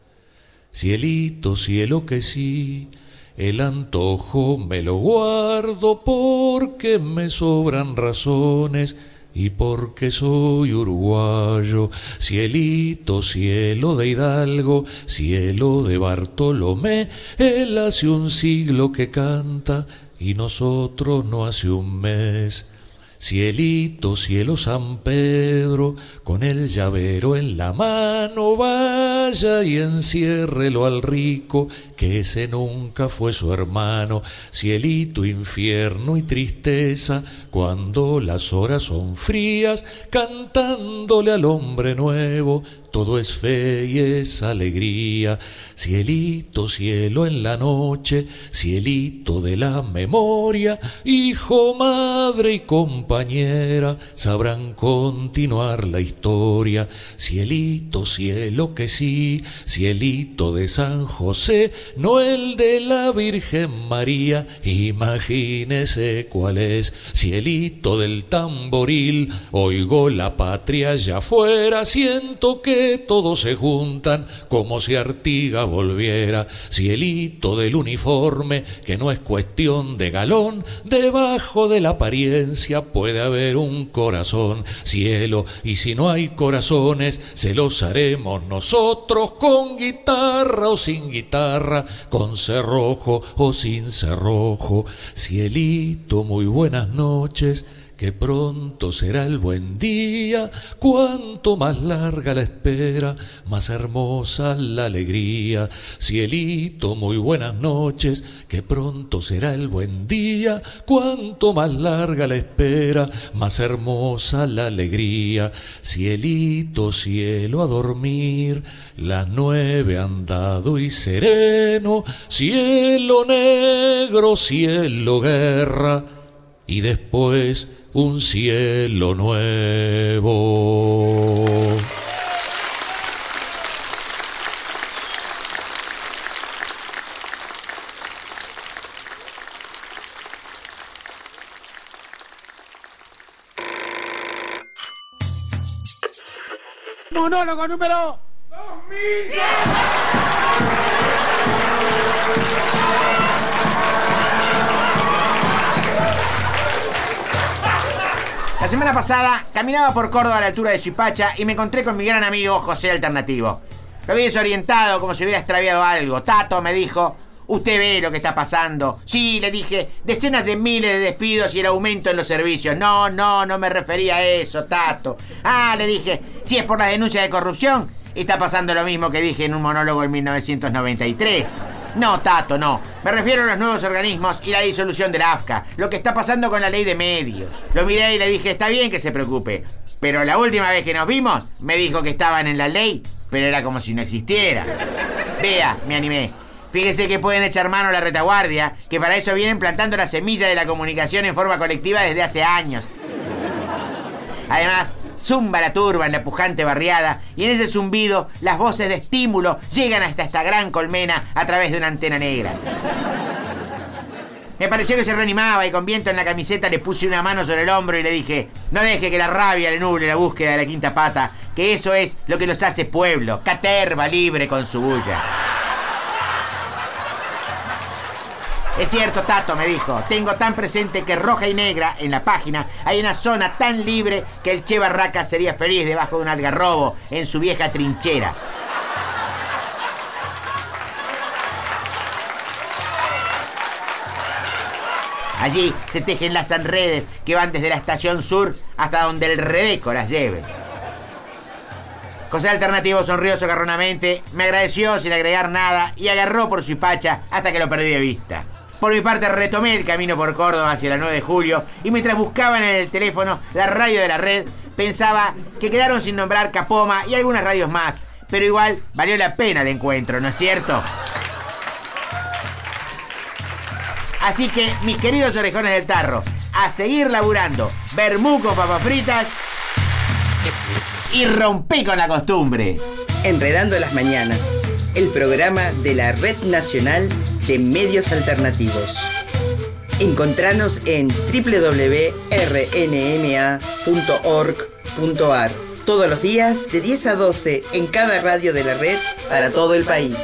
Cielito, cielo que sí, el antojo me lo guardo porque me sobran razones y porque soy uruguayo. Cielito, cielo de Hidalgo, cielo de Bartolomé, él hace un siglo que canta y nosotros no hace un mes. Cielito, cielo San Pedro, con el llavero en la mano, vaya y enciérrelo al rico, que ese nunca fue su hermano. Cielito, infierno y tristeza, cuando las horas son frías, cantándole al hombre nuevo, todo es fe y es alegría. Cielito, cielo en la noche, cielito de la memoria, hijo, madre y compañera, sabrán continuar la historia. Cielito, cielo que sí, cielito de San José, no el de la Virgen María, imagínese cuál es. Cielito del tamboril, oigo la patria allá afuera, siento que todos se juntan como si Artigas volviera. Cielito del uniforme, que no es cuestión de galón, debajo de la apariencia puede haber un corazón. Cielo, y si no hay corazones, se los haremos nosotros, con guitarra o sin guitarra, con cerrojo o sin cerrojo. Cielito, muy buenas noches, que pronto será el buen día, cuanto más larga la espera, más hermosa la alegría. Cielito, muy buenas noches, que pronto será el buen día, cuanto más larga la espera, más hermosa la alegría. Cielito, cielo a dormir, las 9 han dado y sereno, cielo negro, cielo guerra, y después un cielo nuevo.
Monólogo número 2010.
La semana pasada caminaba por Córdoba a la altura de Suipacha y me encontré con mi gran amigo José Alternativo. Lo vi desorientado, como si hubiera extraviado algo. Tato, me dijo, usted ve lo que está pasando. Sí, le dije, decenas de miles de despidos y el aumento en los servicios. No me refería a eso, Tato. Ah, le dije, si es por las denuncias de corrupción, está pasando lo mismo que dije en un monólogo en 1993. No, Tato, no. Me refiero a los nuevos organismos y la disolución de la AFCA. Lo que está pasando con la ley de medios. Lo miré y le dije, está bien que se preocupe. Pero la última vez que nos vimos, me dijo que estaban en la ley, pero era como si no existiera. Vea, me animé. Fíjese que pueden echar mano a la retaguardia, que para eso vienen plantando la semilla de la comunicación en forma colectiva desde hace años. Además, zumba la turba en la pujante barriada y en ese zumbido las voces de estímulo llegan hasta esta gran colmena a través de una antena negra. Me pareció que se reanimaba y con viento en la camiseta le puse una mano sobre el hombro y le dije: no deje que la rabia le nuble la búsqueda de la quinta pata, que eso es lo que nos hace pueblo, caterva libre con su bulla. Es cierto, Tato, me dijo, tengo tan presente que Roja y Negra, en la página, hay una zona tan libre que el Che Barraca sería feliz debajo de un algarrobo en su vieja trinchera. Allí se tejen las redes que van desde la estación sur hasta donde el Redeco las lleve. José Alternativo sonrió socarronamente, me agradeció sin agregar nada y agarró por su hipacha hasta que lo perdí de vista. Por mi parte retomé el camino por Córdoba hacia la 9 de julio y mientras buscaba en el teléfono la radio de la red, pensaba que quedaron sin nombrar Capoma y algunas radios más, pero igual valió la pena el encuentro, ¿no es cierto? Así que, mis queridos orejones del tarro, a seguir laburando, vermú con papas fritas y rompí con la costumbre.
Enredando las Mañanas, el programa de la Red Nacional de Medios Alternativos. Encontranos en www.rnma.org.ar todos los días de 10 a 12 en cada radio de la red para todo el país.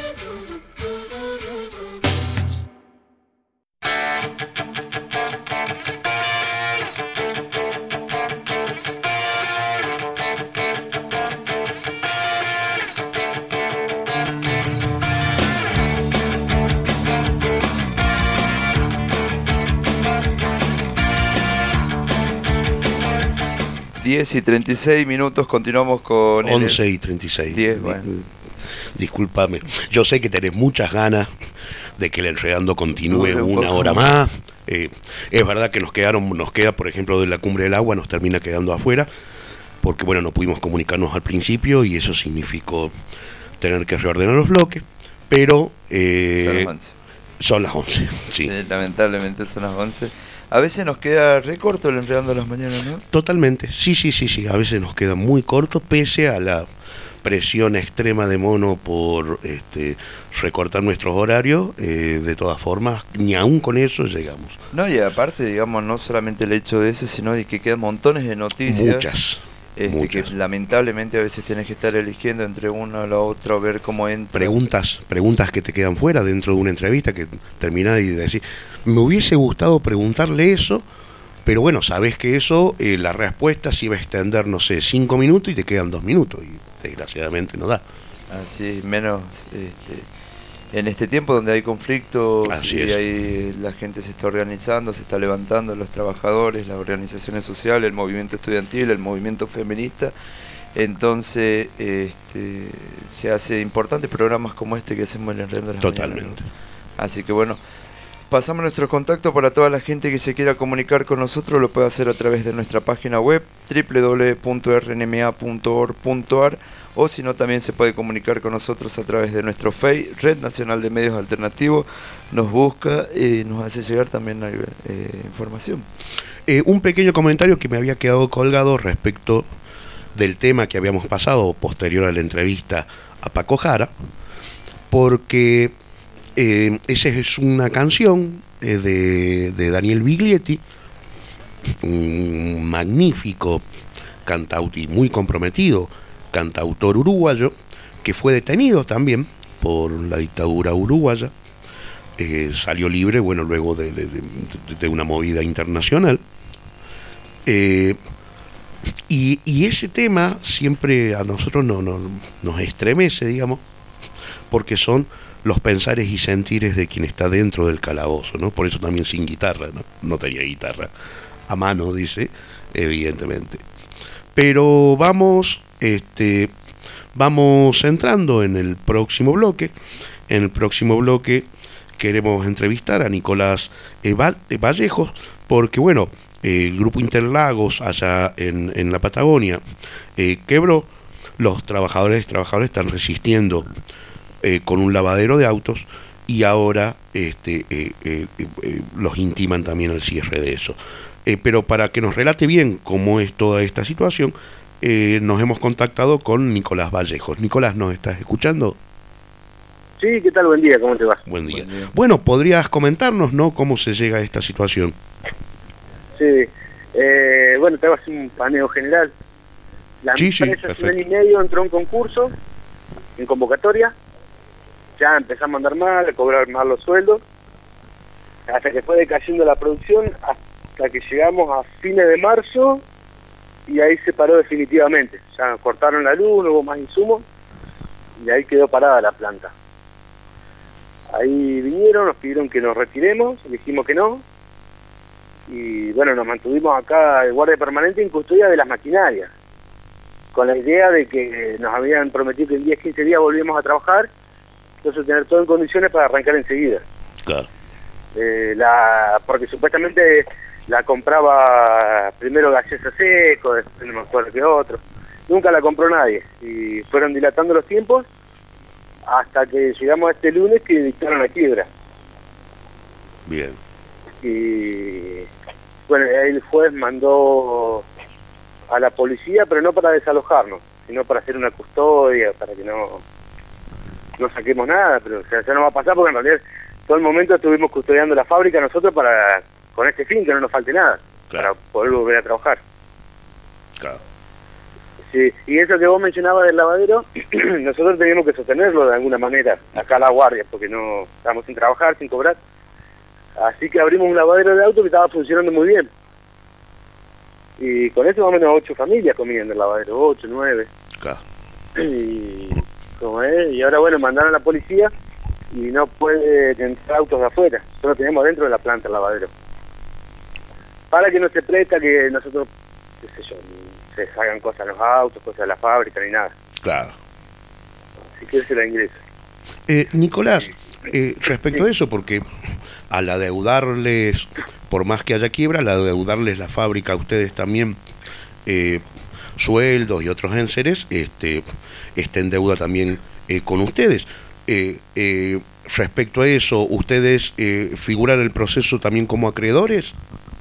Y 36 minutos, continuamos con
11 y 36.
10, bueno.
Discúlpame. Yo sé que tenés muchas ganas de que el Enredando continúe una hora más. Es verdad que nos queda, por ejemplo, de la Cumbre del Agua, nos termina quedando afuera, porque bueno, no pudimos comunicarnos al principio y eso significó tener que reordenar los bloques, pero son las 11. Sí.
Sí, lamentablemente son las 11. A veces nos queda re corto el Enredando las Mañanas, ¿no?
Totalmente, sí. A veces nos queda muy corto, pese a la presión extrema de Mono por recortar nuestros horarios. De todas formas, ni aún con eso llegamos.
No, y aparte, digamos, no solamente el hecho de eso, sino de que quedan montones de noticias.
Muchas.
Que lamentablemente a veces tienes que estar eligiendo entre uno o la otra, ver cómo entra.
Preguntas que te quedan fuera dentro de una entrevista, que terminás y decís, me hubiese gustado preguntarle eso, pero bueno, sabés que eso, la respuesta se iba a extender, no sé, 5 minutos y te quedan 2 minutos, y desgraciadamente no da.
Así, menos en este tiempo donde hay conflictos.
Así
y
es.
la gente se está organizando, se está levantando, los trabajadores, las organizaciones sociales, el movimiento estudiantil, el movimiento feminista. Entonces se hace importantes programas como este que hacemos en el Enredando las Mañanas, ¿no?
Totalmente.
Así que bueno, pasamos nuestro contacto para toda la gente que se quiera comunicar con nosotros. Lo puede hacer a través de nuestra página web www.rnma.org.ar, o si no, también se puede comunicar con nosotros a través de nuestro FEI, Red Nacional de Medios Alternativos. Nos busca y nos hace llegar también información.
Un pequeño comentario que me había quedado colgado respecto del tema que habíamos pasado posterior a la entrevista a Paco Jara, porque esa es una canción de Daniel Biglietti, un magnífico cantautor y muy comprometido cantautor uruguayo, que fue detenido también por la dictadura uruguaya. Salió libre, bueno, luego de una movida internacional. Y ese tema siempre a nosotros nos estremece, digamos, porque son los pensares y sentires de quien está dentro del calabozo, ¿no? Por eso también sin guitarra, no tenía guitarra a mano, dice, evidentemente. Pero vamos entrando en el próximo bloque. En el próximo bloque queremos entrevistar a Nicolás Vallejos, porque bueno, el Grupo Interlagos allá en la Patagonia quebró. Los trabajadores están resistiendo con un lavadero de autos, y ahora los intiman también al cierre de eso. Pero para que nos relate bien cómo es toda esta situación, nos hemos contactado con Nicolás Vallejos. Nicolás, ¿nos estás escuchando?
Sí, ¿qué tal? Buen día, ¿cómo te va?
Buen día. Bueno, ¿podrías comentarnos, no, cómo se llega a esta situación?
Sí, bueno, te hago así un paneo general. La empresa hace un año y medio entró en concurso, en convocatoria, ya empezamos a andar mal, a cobrar mal los sueldos, hasta que fue decayendo la producción, hasta que llegamos a fines de marzo, y ahí se paró definitivamente. Ya cortaron la luz, no hubo más insumos, y ahí quedó parada la planta. Ahí vinieron, nos pidieron que nos retiremos, dijimos que no, y bueno, nos mantuvimos acá de guardia permanente en custodia de las maquinarias, con la idea de que nos habían prometido que en 10, 15 días volvíamos a trabajar, entonces tener todo en condiciones para arrancar enseguida.
Claro.
Porque supuestamente la compraba primero Gallesa Seco, después no me acuerdo qué otro, nunca la compró nadie, y fueron dilatando los tiempos, hasta que llegamos a este lunes que dictaron la quiebra.
Bien.
Y bueno, ahí el juez mandó a la policía, pero no para desalojarnos, sino para hacer una custodia, para que no saquemos nada, pero o sea, ya no va a pasar porque en realidad todo el momento estuvimos custodiando la fábrica nosotros con este fin, que no nos falte nada, para poder volver a trabajar.
Claro.
Sí, y eso que vos mencionabas del lavadero, nosotros teníamos que sostenerlo de alguna manera, acá a la guardia, porque no estábamos sin trabajar, sin cobrar. Así que abrimos un lavadero de auto que estaba funcionando muy bien. Y con eso más o menos 8 familias comían del lavadero, 8, 9.
Claro.
Y ahora bueno, mandaron a la policía y no puede entrar autos de afuera, solo tenemos dentro de la planta el lavadero. Para que no se presta que nosotros, qué sé yo, se hagan cosas en los autos, cosas de la fábrica, ni nada.
Claro.
Si quieres se la ingreso.
Nicolás, respecto a eso, porque al adeudarles, por más que haya quiebra, al adeudarles la fábrica a ustedes también sueldos y otros enseres, está en deuda también con ustedes. Respecto a eso, ¿ustedes figuran el proceso también como acreedores?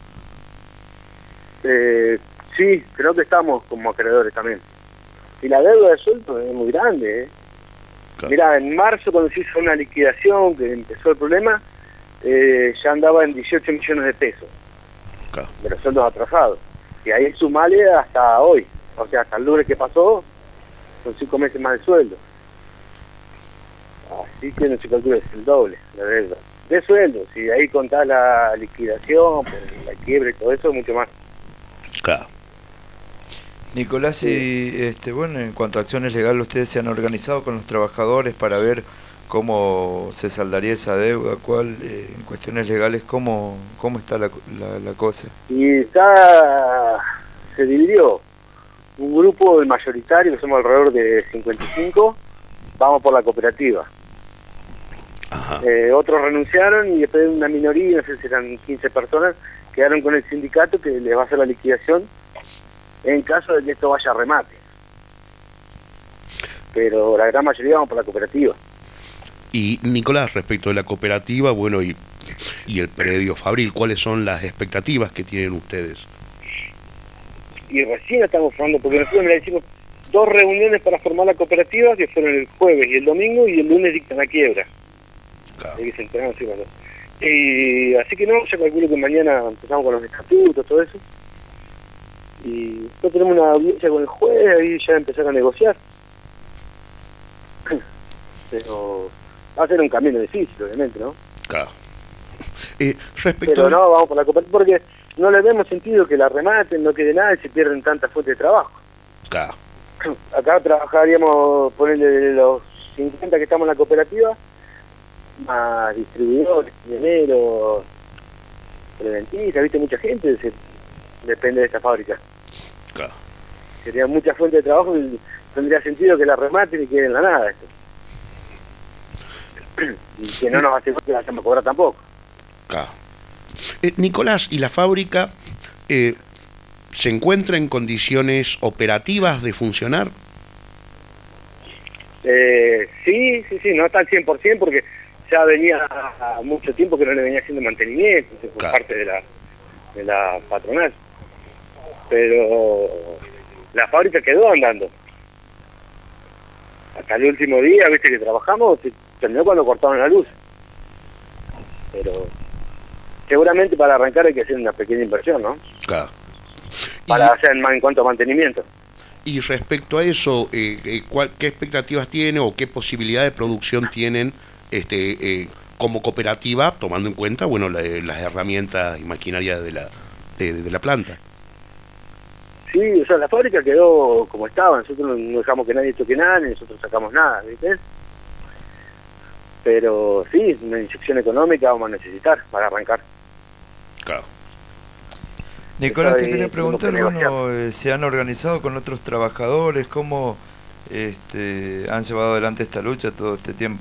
Sí, creo que estamos como acreedores también. Y la deuda de sueldo es muy grande, Claro. Mira, en marzo cuando se hizo una liquidación, que empezó el problema, ya andaba en 18 millones de pesos.
Claro.
De los sueldos atrasados. Y ahí sumale hasta hoy, o sea, hasta el lunes que pasó, son 5 meses más de sueldo. Así que no se calcula, es el doble la deuda. De sueldo, si ahí contás la liquidación, por la quiebra y todo eso, mucho más.
Claro.
Nicolás, y bueno, en cuanto a acciones legales, ¿ustedes se han organizado con los trabajadores para ver cómo se saldaría esa deuda? ¿Cuál, en cuestiones legales, cómo está la cosa?
Y se dividió un grupo mayoritario, que somos alrededor de 55, vamos por la cooperativa.
Ajá.
Otros renunciaron y después una minoría, no sé si eran 15 personas, quedaron con el sindicato que les va a hacer la liquidación en caso de que esto vaya a remate. Pero la gran mayoría vamos por la cooperativa.
Y Nicolás, respecto de la cooperativa, bueno, y el predio Fabril, ¿cuáles son las expectativas que tienen ustedes?
Y recién estamos formando, porque nosotros le hicimos 2 reuniones para formar la cooperativa, que fueron el jueves y el domingo, y el lunes dictan la quiebra.
Claro.
Que se enteraron, sí, bueno. Y así que no, yo calculo que mañana empezamos con los estatutos, todo eso. Y nosotros tenemos una audiencia con el juez, ahí ya empezar a negociar. Pero va a ser un camino difícil, obviamente, ¿no?
Claro.
Pero no, vamos por la cooperativa porque no le vemos sentido que la rematen, no quede nada y se pierden tantas fuentes de trabajo.
Claro.
Acá trabajaríamos, ponerle los 50 que estamos en la cooperativa, más distribuidores, pioneros, preventistas, viste, mucha gente depende de esta fábrica.
Claro.
Sería mucha fuente de trabajo y tendría sentido que la rematen y quede en la nada esto. Y que no nos asegure que la vayamos a cobrar tampoco.
Claro. Nicolás, ¿y la fábrica se encuentra en condiciones operativas de funcionar?
Sí, no está al 100% porque ya venía mucho tiempo que no le venía haciendo mantenimiento por parte de la patronal. Pero la fábrica quedó andando. Hasta el último día, viste que trabajamos, terminó cuando cortaron la luz. Pero seguramente para arrancar hay que hacer una pequeña inversión, ¿no?
Claro.
Para hacer en cuanto a mantenimiento.
Y respecto a eso, ¿qué expectativas tiene o qué posibilidad de producción tienen como cooperativa, tomando en cuenta, bueno, las herramientas y maquinaria de la planta?
Sí, o sea, la fábrica quedó como estaba, nosotros no dejamos que nadie toque nada, ni nosotros sacamos nada, ¿viste? Pero sí, una inyección económica vamos a necesitar para arrancar.
Claro.
Nicolás, te quería preguntar, bueno, ¿se han organizado con otros trabajadores? ¿Cómo han llevado adelante esta lucha todo este tiempo?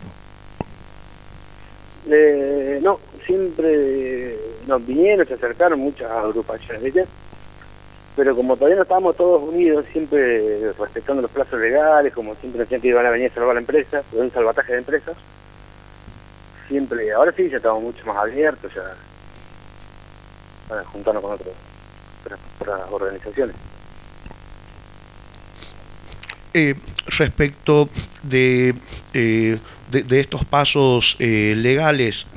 No, siempre nos vinieron, se acercaron muchas agrupaciones, ¿viste? Pero como todavía no estábamos todos unidos, siempre respetando los plazos legales, como siempre decían que iban a venir a salvar la empresa, pero un salvataje de empresas, siempre, ahora sí ya estamos mucho más abiertos, ya para juntarnos con otras organizaciones.
Respecto de estos pasos legales,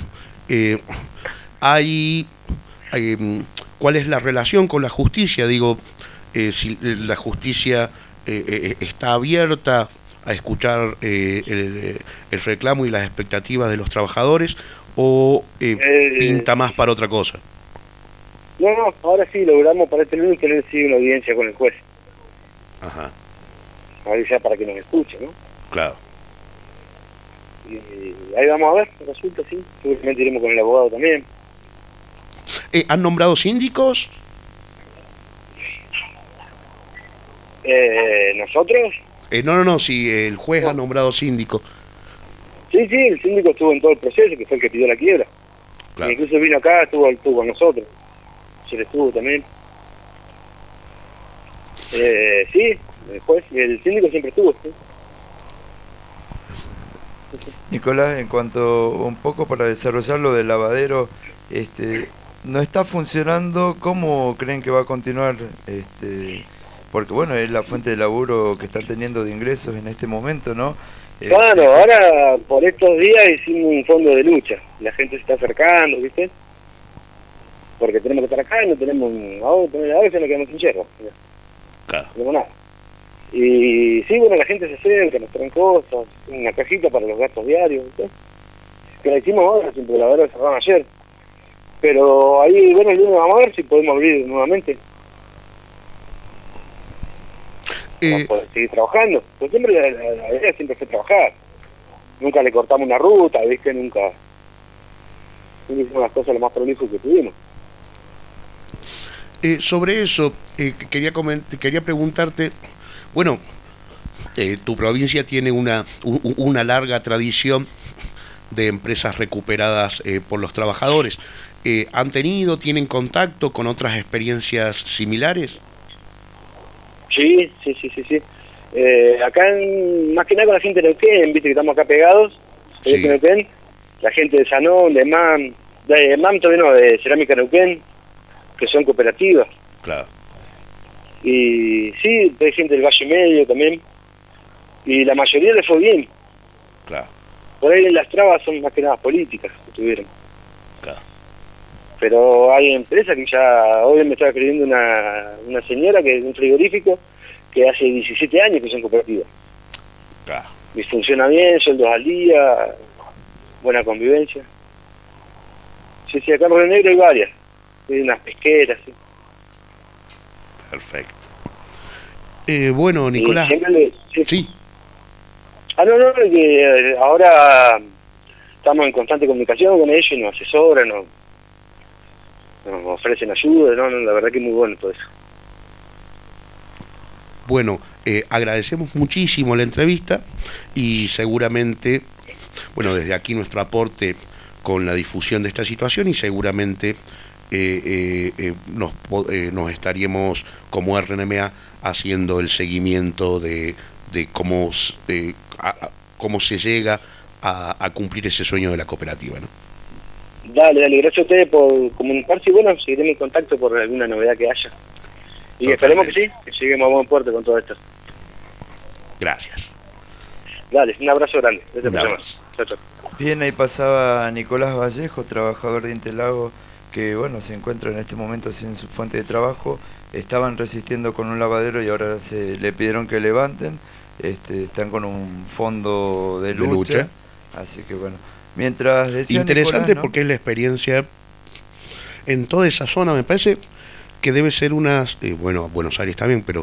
¿cuál es la relación con la justicia? Digo, si la justicia está abierta a escuchar el reclamo y las expectativas de los trabajadores, o pinta más para otra cosa.
No, ahora sí logramos para este lunes tener una audiencia con el juez.
Ajá.
Ahí ya para que nos escuche, ¿no?
Claro.
Y ahí vamos a ver, resulta, sí. Seguramente iremos con el abogado también.
¿Han nombrado síndicos?
¿Nosotros?
No, si el juez ha nombrado síndico.
Sí, el síndico estuvo en todo el proceso, que fue el que pidió la quiebra. Claro. Incluso vino acá, estuvo con nosotros. Se le estuvo también. Sí, el juez, el síndico siempre estuvo. ¿Sí?
Nicolás, en cuanto un poco para desarrollar lo del lavadero, no está funcionando. ¿Cómo creen que va a continuar? Porque bueno, es la fuente de laburo que están teniendo de ingresos en este momento, ¿no?
Claro, ahora por estos días hicimos un fondo de lucha. La gente se está acercando, ¿viste? Porque tenemos que estar acá y no tenemos... A veces nos quedamos sin hierro.
Claro.
No tenemos nada. Y sí, bueno, la gente se acerca, nos traen cosas, una cajita para los gastos diarios, ¿viste? Que la hicimos ahora, siempre la verdad cerraron ayer. Pero ahí, bueno, el lunes vamos a ver si podemos abrir nuevamente. Vamos a poder seguir trabajando. Pues siempre la idea siempre fue trabajar. Nunca le cortamos una ruta, ¿viste? Nunca hicimos las cosas lo más prolijo que pudimos.
Sobre eso, quería preguntarte, bueno, tu provincia tiene una larga tradición de empresas recuperadas por los trabajadores. ¿Tienen contacto con otras experiencias similares?
Sí. Acá, más que nada con la gente de Neuquén, viste que estamos acá pegados, sí. Neuquén, la gente de Sanón, de MAM todavía no, de Cerámica Neuquén, que son cooperativas.
Claro.
Y sí, hay gente del Valle Medio también, y la mayoría les fue bien.
Claro.
Por ahí las trabas son más que nada políticas que tuvieron.
Claro.
Pero hay empresas que ya, hoy me estaba escribiendo una señora que es un frigorífico que hace 17 años que son cooperativas.
Claro.
Y funciona bien, sueldos al día, buena convivencia. Sí, acá en Río Negro hay varias. Hay unas pesqueras, sí.
Perfecto. Bueno, Nicolás. Sí.
No, que ahora estamos en constante comunicación con ellos y nos asesoran, nos ofrecen ayuda, la verdad que es muy bueno todo eso.
Bueno, agradecemos muchísimo la entrevista y seguramente, bueno, desde aquí nuestro aporte con la difusión de esta situación y seguramente nos estaríamos como RNMA haciendo el seguimiento de cómo se llega a cumplir ese sueño de la cooperativa, ¿no? Dale,
gracias a ustedes por comunicarse y bueno, seguiremos en contacto por alguna novedad que haya. Y esperemos que sí, que lleguemos a buen puerto con todo esto.
Gracias.
Dale, un abrazo grande. Chao, chao.
Bien, ahí pasaba Nicolás Vallejo, trabajador de Interlagos, que bueno, se encuentra en este momento sin su fuente de trabajo. Estaban resistiendo con un lavadero y ahora le pidieron que levanten. Están con un fondo de lucha. Así que bueno, mientras decía
interesante
Nicolás, ¿no?
Porque es la experiencia en toda esa zona. Me parece que debe ser bueno, Buenos Aires también, pero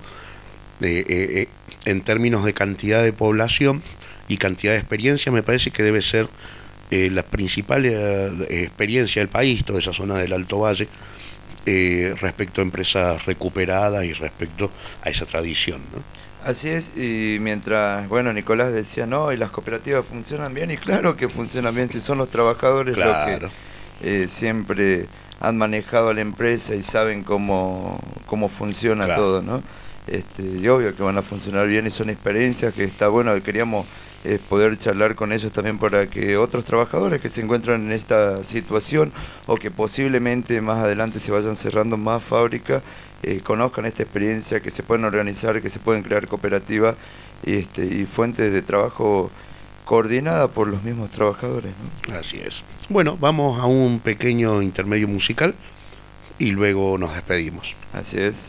en términos de cantidad de población y cantidad de experiencia, me parece que debe ser la principal experiencia del país, toda esa zona del Alto Valle, respecto a empresas recuperadas y respecto a esa tradición, ¿no?
Así es, y mientras, bueno, Nicolás decía, no, y las cooperativas funcionan bien, y claro que funcionan bien, si son los trabajadores
claro.
los que siempre han manejado a la empresa y saben cómo funciona
claro.
todo, ¿no? Y obvio que van a funcionar bien y son experiencias que está bueno, queríamos poder charlar con ellos también para que otros trabajadores que se encuentran en esta situación o que posiblemente más adelante se vayan cerrando más fábricas, conozcan esta experiencia, que se pueden organizar, que se pueden crear cooperativas y fuentes de trabajo coordinadas por los mismos trabajadores, ¿no?
Así es. Bueno, vamos a un pequeño intermedio musical y luego nos despedimos.
Así es.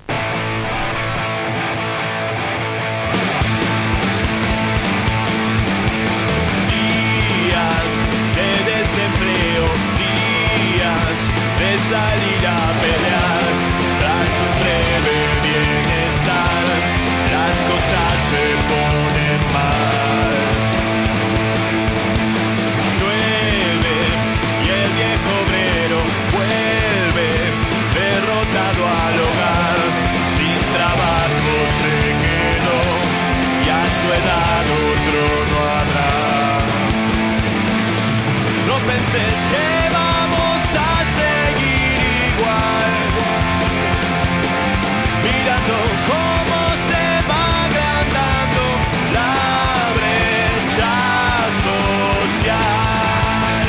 De salir a pelear tras un breve bienestar, las cosas se ponen mal. Llueve y el viejo obrero vuelve derrotado al hogar, sin trabajo se quedó y a su edad otro no habrá. No penses que vamos a seguir igual, mirando cómo se va agrandando la brecha social.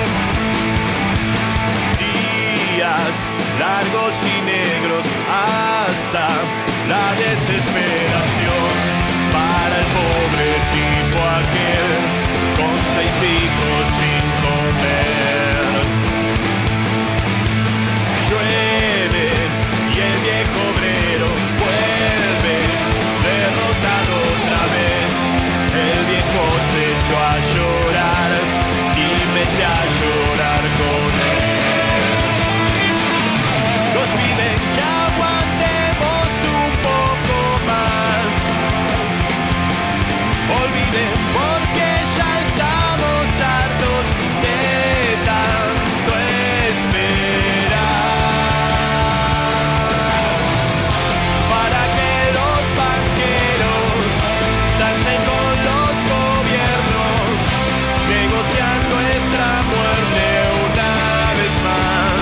Días largos y negros hasta la desesperación para el pobre tipo aquel con 6 hijos sin comer. Llueve y el viejo obrero vuelve derrotado otra vez. El viejo se echó a llorar y me eché a llorar con él. Nos piden que aguantemos un poco más. Olviden porque ya estamos hartos de tanto esperar. Para que los banqueros dancen con los gobiernos, negocian nuestra muerte una vez más.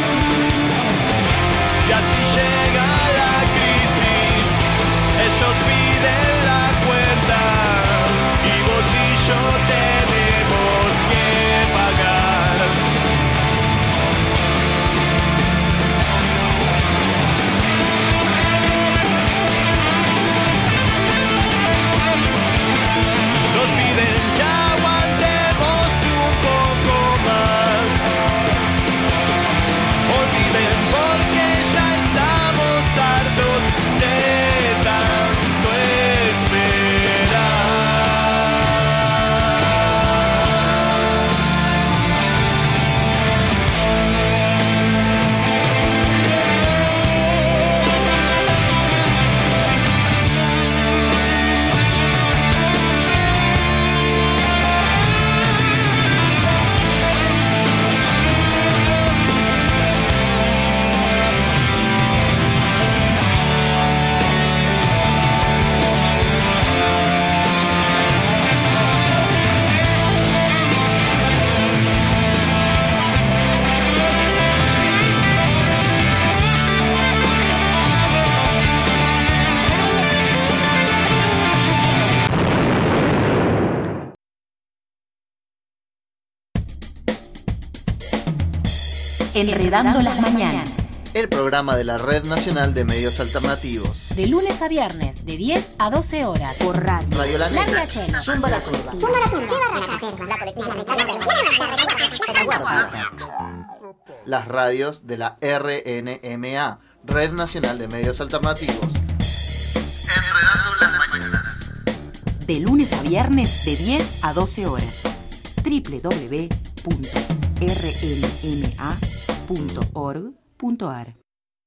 Y así llega la crisis, ellos piden la cuenta y vos y yo tenemos que pagar. Nos piden que aguantemos un poco más. Olviden porque ya estamos hartos de tanto esperar.
Enredando las mañanas.
el programa de la Red Nacional de Medios Alternativos.
De lunes a viernes, de 10 a 12 horas, por radio.
Radio La Negra,
Chena,
Zumba la Turba, las radios de la RNMA, Red Nacional de Medios Alternativos. Enredando las mañanas.
De lunes a viernes, de 10 a 12 horas. www.rnma.org.ar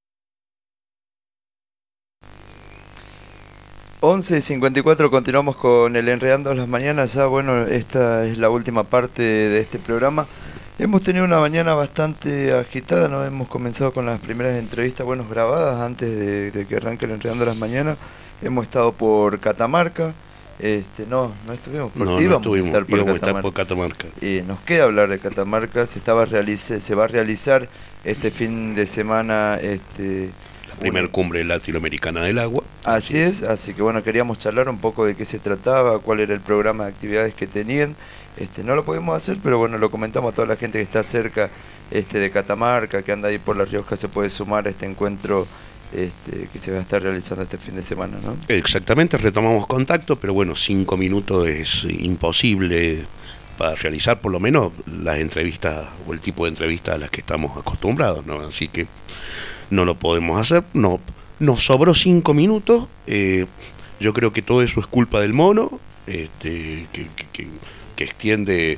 11:54, continuamos con el Enredando las Mañanas. Ya, bueno, esta es la última parte de este programa. Hemos tenido una mañana bastante agitada, ¿no? Hemos comenzado con las primeras entrevistas, bueno, grabadas antes de que arranque el Enredando las Mañanas. Hemos estado por Catamarca. No estuvimos, porque íbamos a estar por Catamarca. Y nos queda hablar de Catamarca. Se va a realizar este fin de semana
la primer cumbre latinoamericana del agua.
Así es, así que bueno, queríamos charlar un poco de qué se trataba, cuál era el programa de actividades que tenían. No lo podemos hacer, pero bueno, lo comentamos a toda la gente que está cerca de Catamarca, que anda ahí por La Rioja, se puede sumar a este encuentro que se va a estar realizando este fin de semana, ¿no?
Exactamente, retomamos contacto, pero bueno, 5 minutos es imposible para realizar por lo menos las entrevistas o el tipo de entrevistas a las que estamos acostumbrados, ¿no? Así que no lo podemos hacer, no, nos sobró 5 minutos, yo creo que todo eso es culpa del mono, que extiende,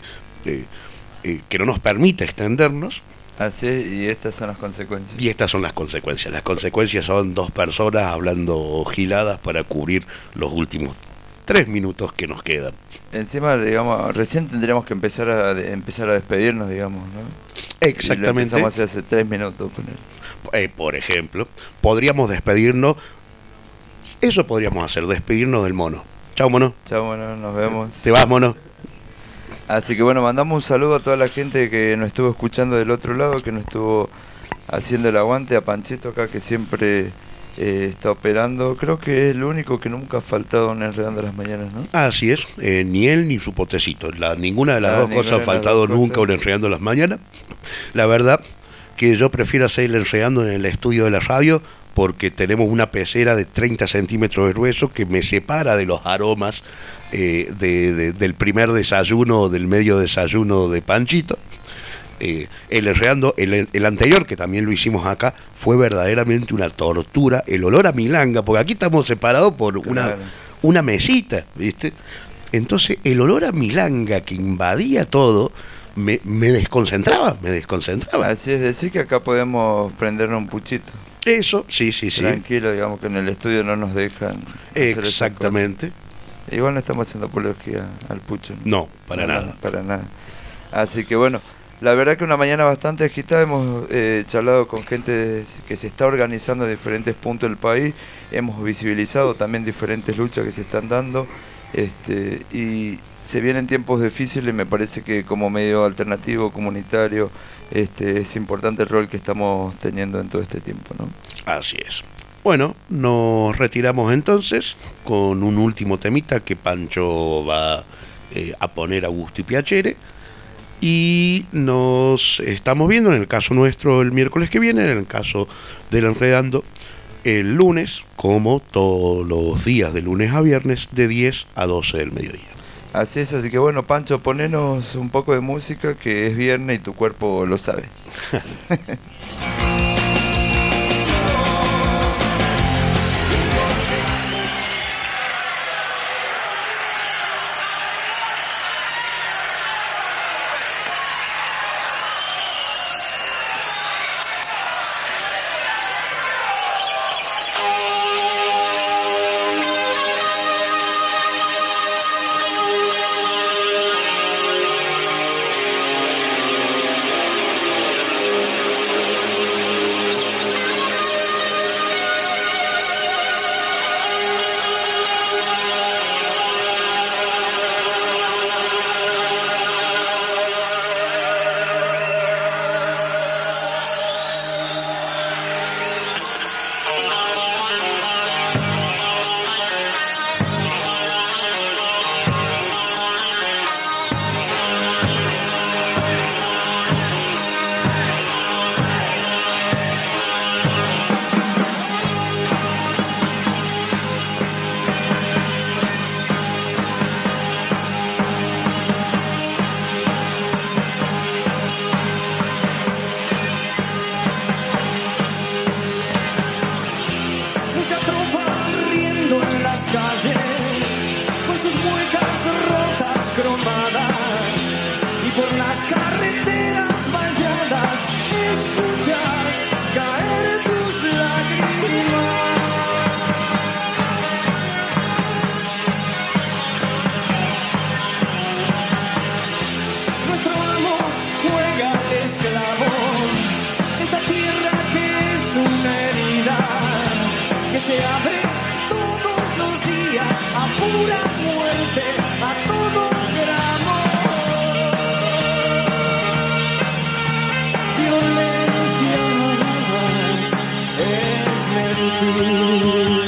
que no nos permite extendernos.
Así es, y estas son las consecuencias.
Y estas son las consecuencias. Las consecuencias son 2 personas hablando giladas para cubrir los últimos 3 minutos que nos quedan.
Encima, digamos, recién tendríamos que empezar a despedirnos, digamos, ¿no?
Exactamente.
Y lo empezamos hace 3 minutos.
Por ejemplo, podríamos despedirnos. Eso podríamos hacer, despedirnos del mono. Chao, mono.
Chao, mono, nos vemos.
Te vas, mono.
Así que bueno, mandamos un saludo a toda la gente que nos estuvo escuchando del otro lado, que nos estuvo haciendo el aguante, a Panchito acá que siempre está operando. Creo que es el único que nunca ha faltado en Enredando las Mañanas, ¿no?
Así es, ni él ni su potecito. Ninguna de las dos cosas ha faltado nunca en Enredando las Mañanas. La verdad que yo prefiero hacer el Enredando en el estudio de la radio, porque tenemos una pecera de 30 centímetros de grueso que me separa de los aromas del primer desayuno, del medio desayuno de Panchito. El Enredando, el anterior, que también lo hicimos acá, fue verdaderamente una tortura. El olor a milanga, porque aquí estamos separados por una mesita, ¿viste? Entonces el olor a milanga que invadía todo me desconcentraba.
Así es, decir que acá podemos prendernos un puchito.
Eso, sí.
Tranquilo, digamos que en el estudio no nos dejan.
Exactamente.
Igual no estamos haciendo apología al pucho.
No, para nada.
Para nada. Así que bueno, la verdad que una mañana bastante agitada. Hemos charlado con gente que se está organizando en diferentes puntos del país. Hemos visibilizado también diferentes luchas que se están dando. Y se vienen tiempos difíciles. Me parece que como medio alternativo, comunitario, es importante el rol que estamos teniendo en todo este tiempo, ¿no?
Así es. Bueno, nos retiramos entonces con un último temita que Pancho va a poner a gusto y piacere. Y nos estamos viendo, en el caso nuestro, el miércoles que viene, en el caso del Enredando, el lunes, como todos los días de lunes a viernes, de 10 a 12 del mediodía.
Así es, así que bueno, Pancho, ponenos un poco de música, que es viernes y tu cuerpo lo sabe.
pura muerte a todo gramo. Violencia es mentir.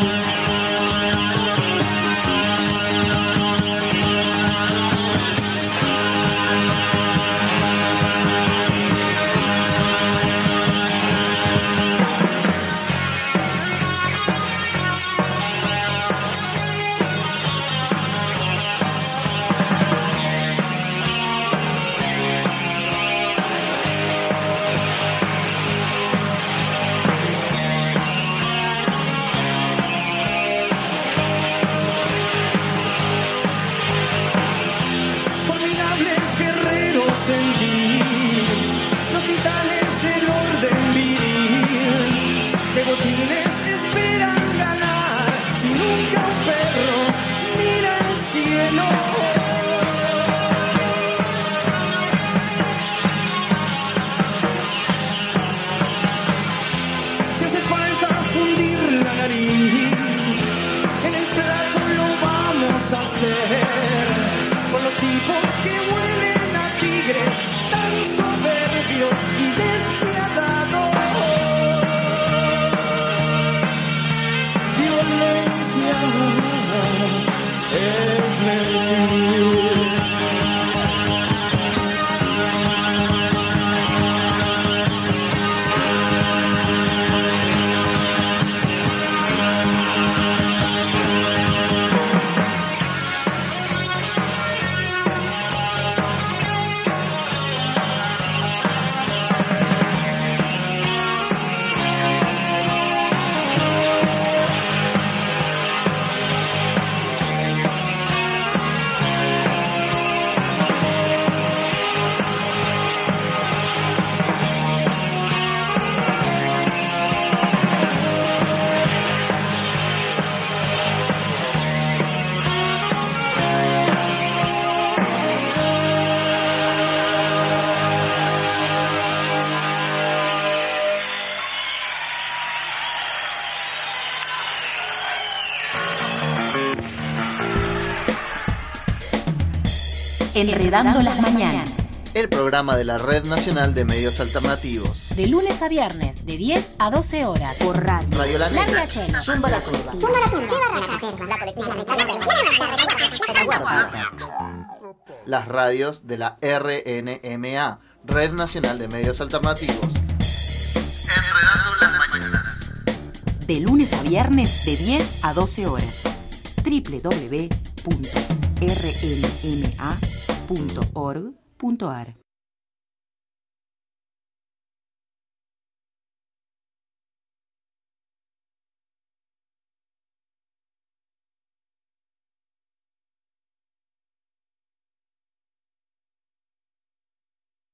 Enredando las mañanas.
El programa de la Red Nacional de Medios Alternativos.
De lunes a viernes, de 10 a 12 horas. Por radio.
Radio La Negra.
La Chena.
Zumba la Turba.
Zumba la Turba.
Las radios de la RNMA, Red Nacional de Medios Alternativos. Enredando las mañanas.
De lunes a viernes, de 10 a 12 horas. www.rnma.org.ar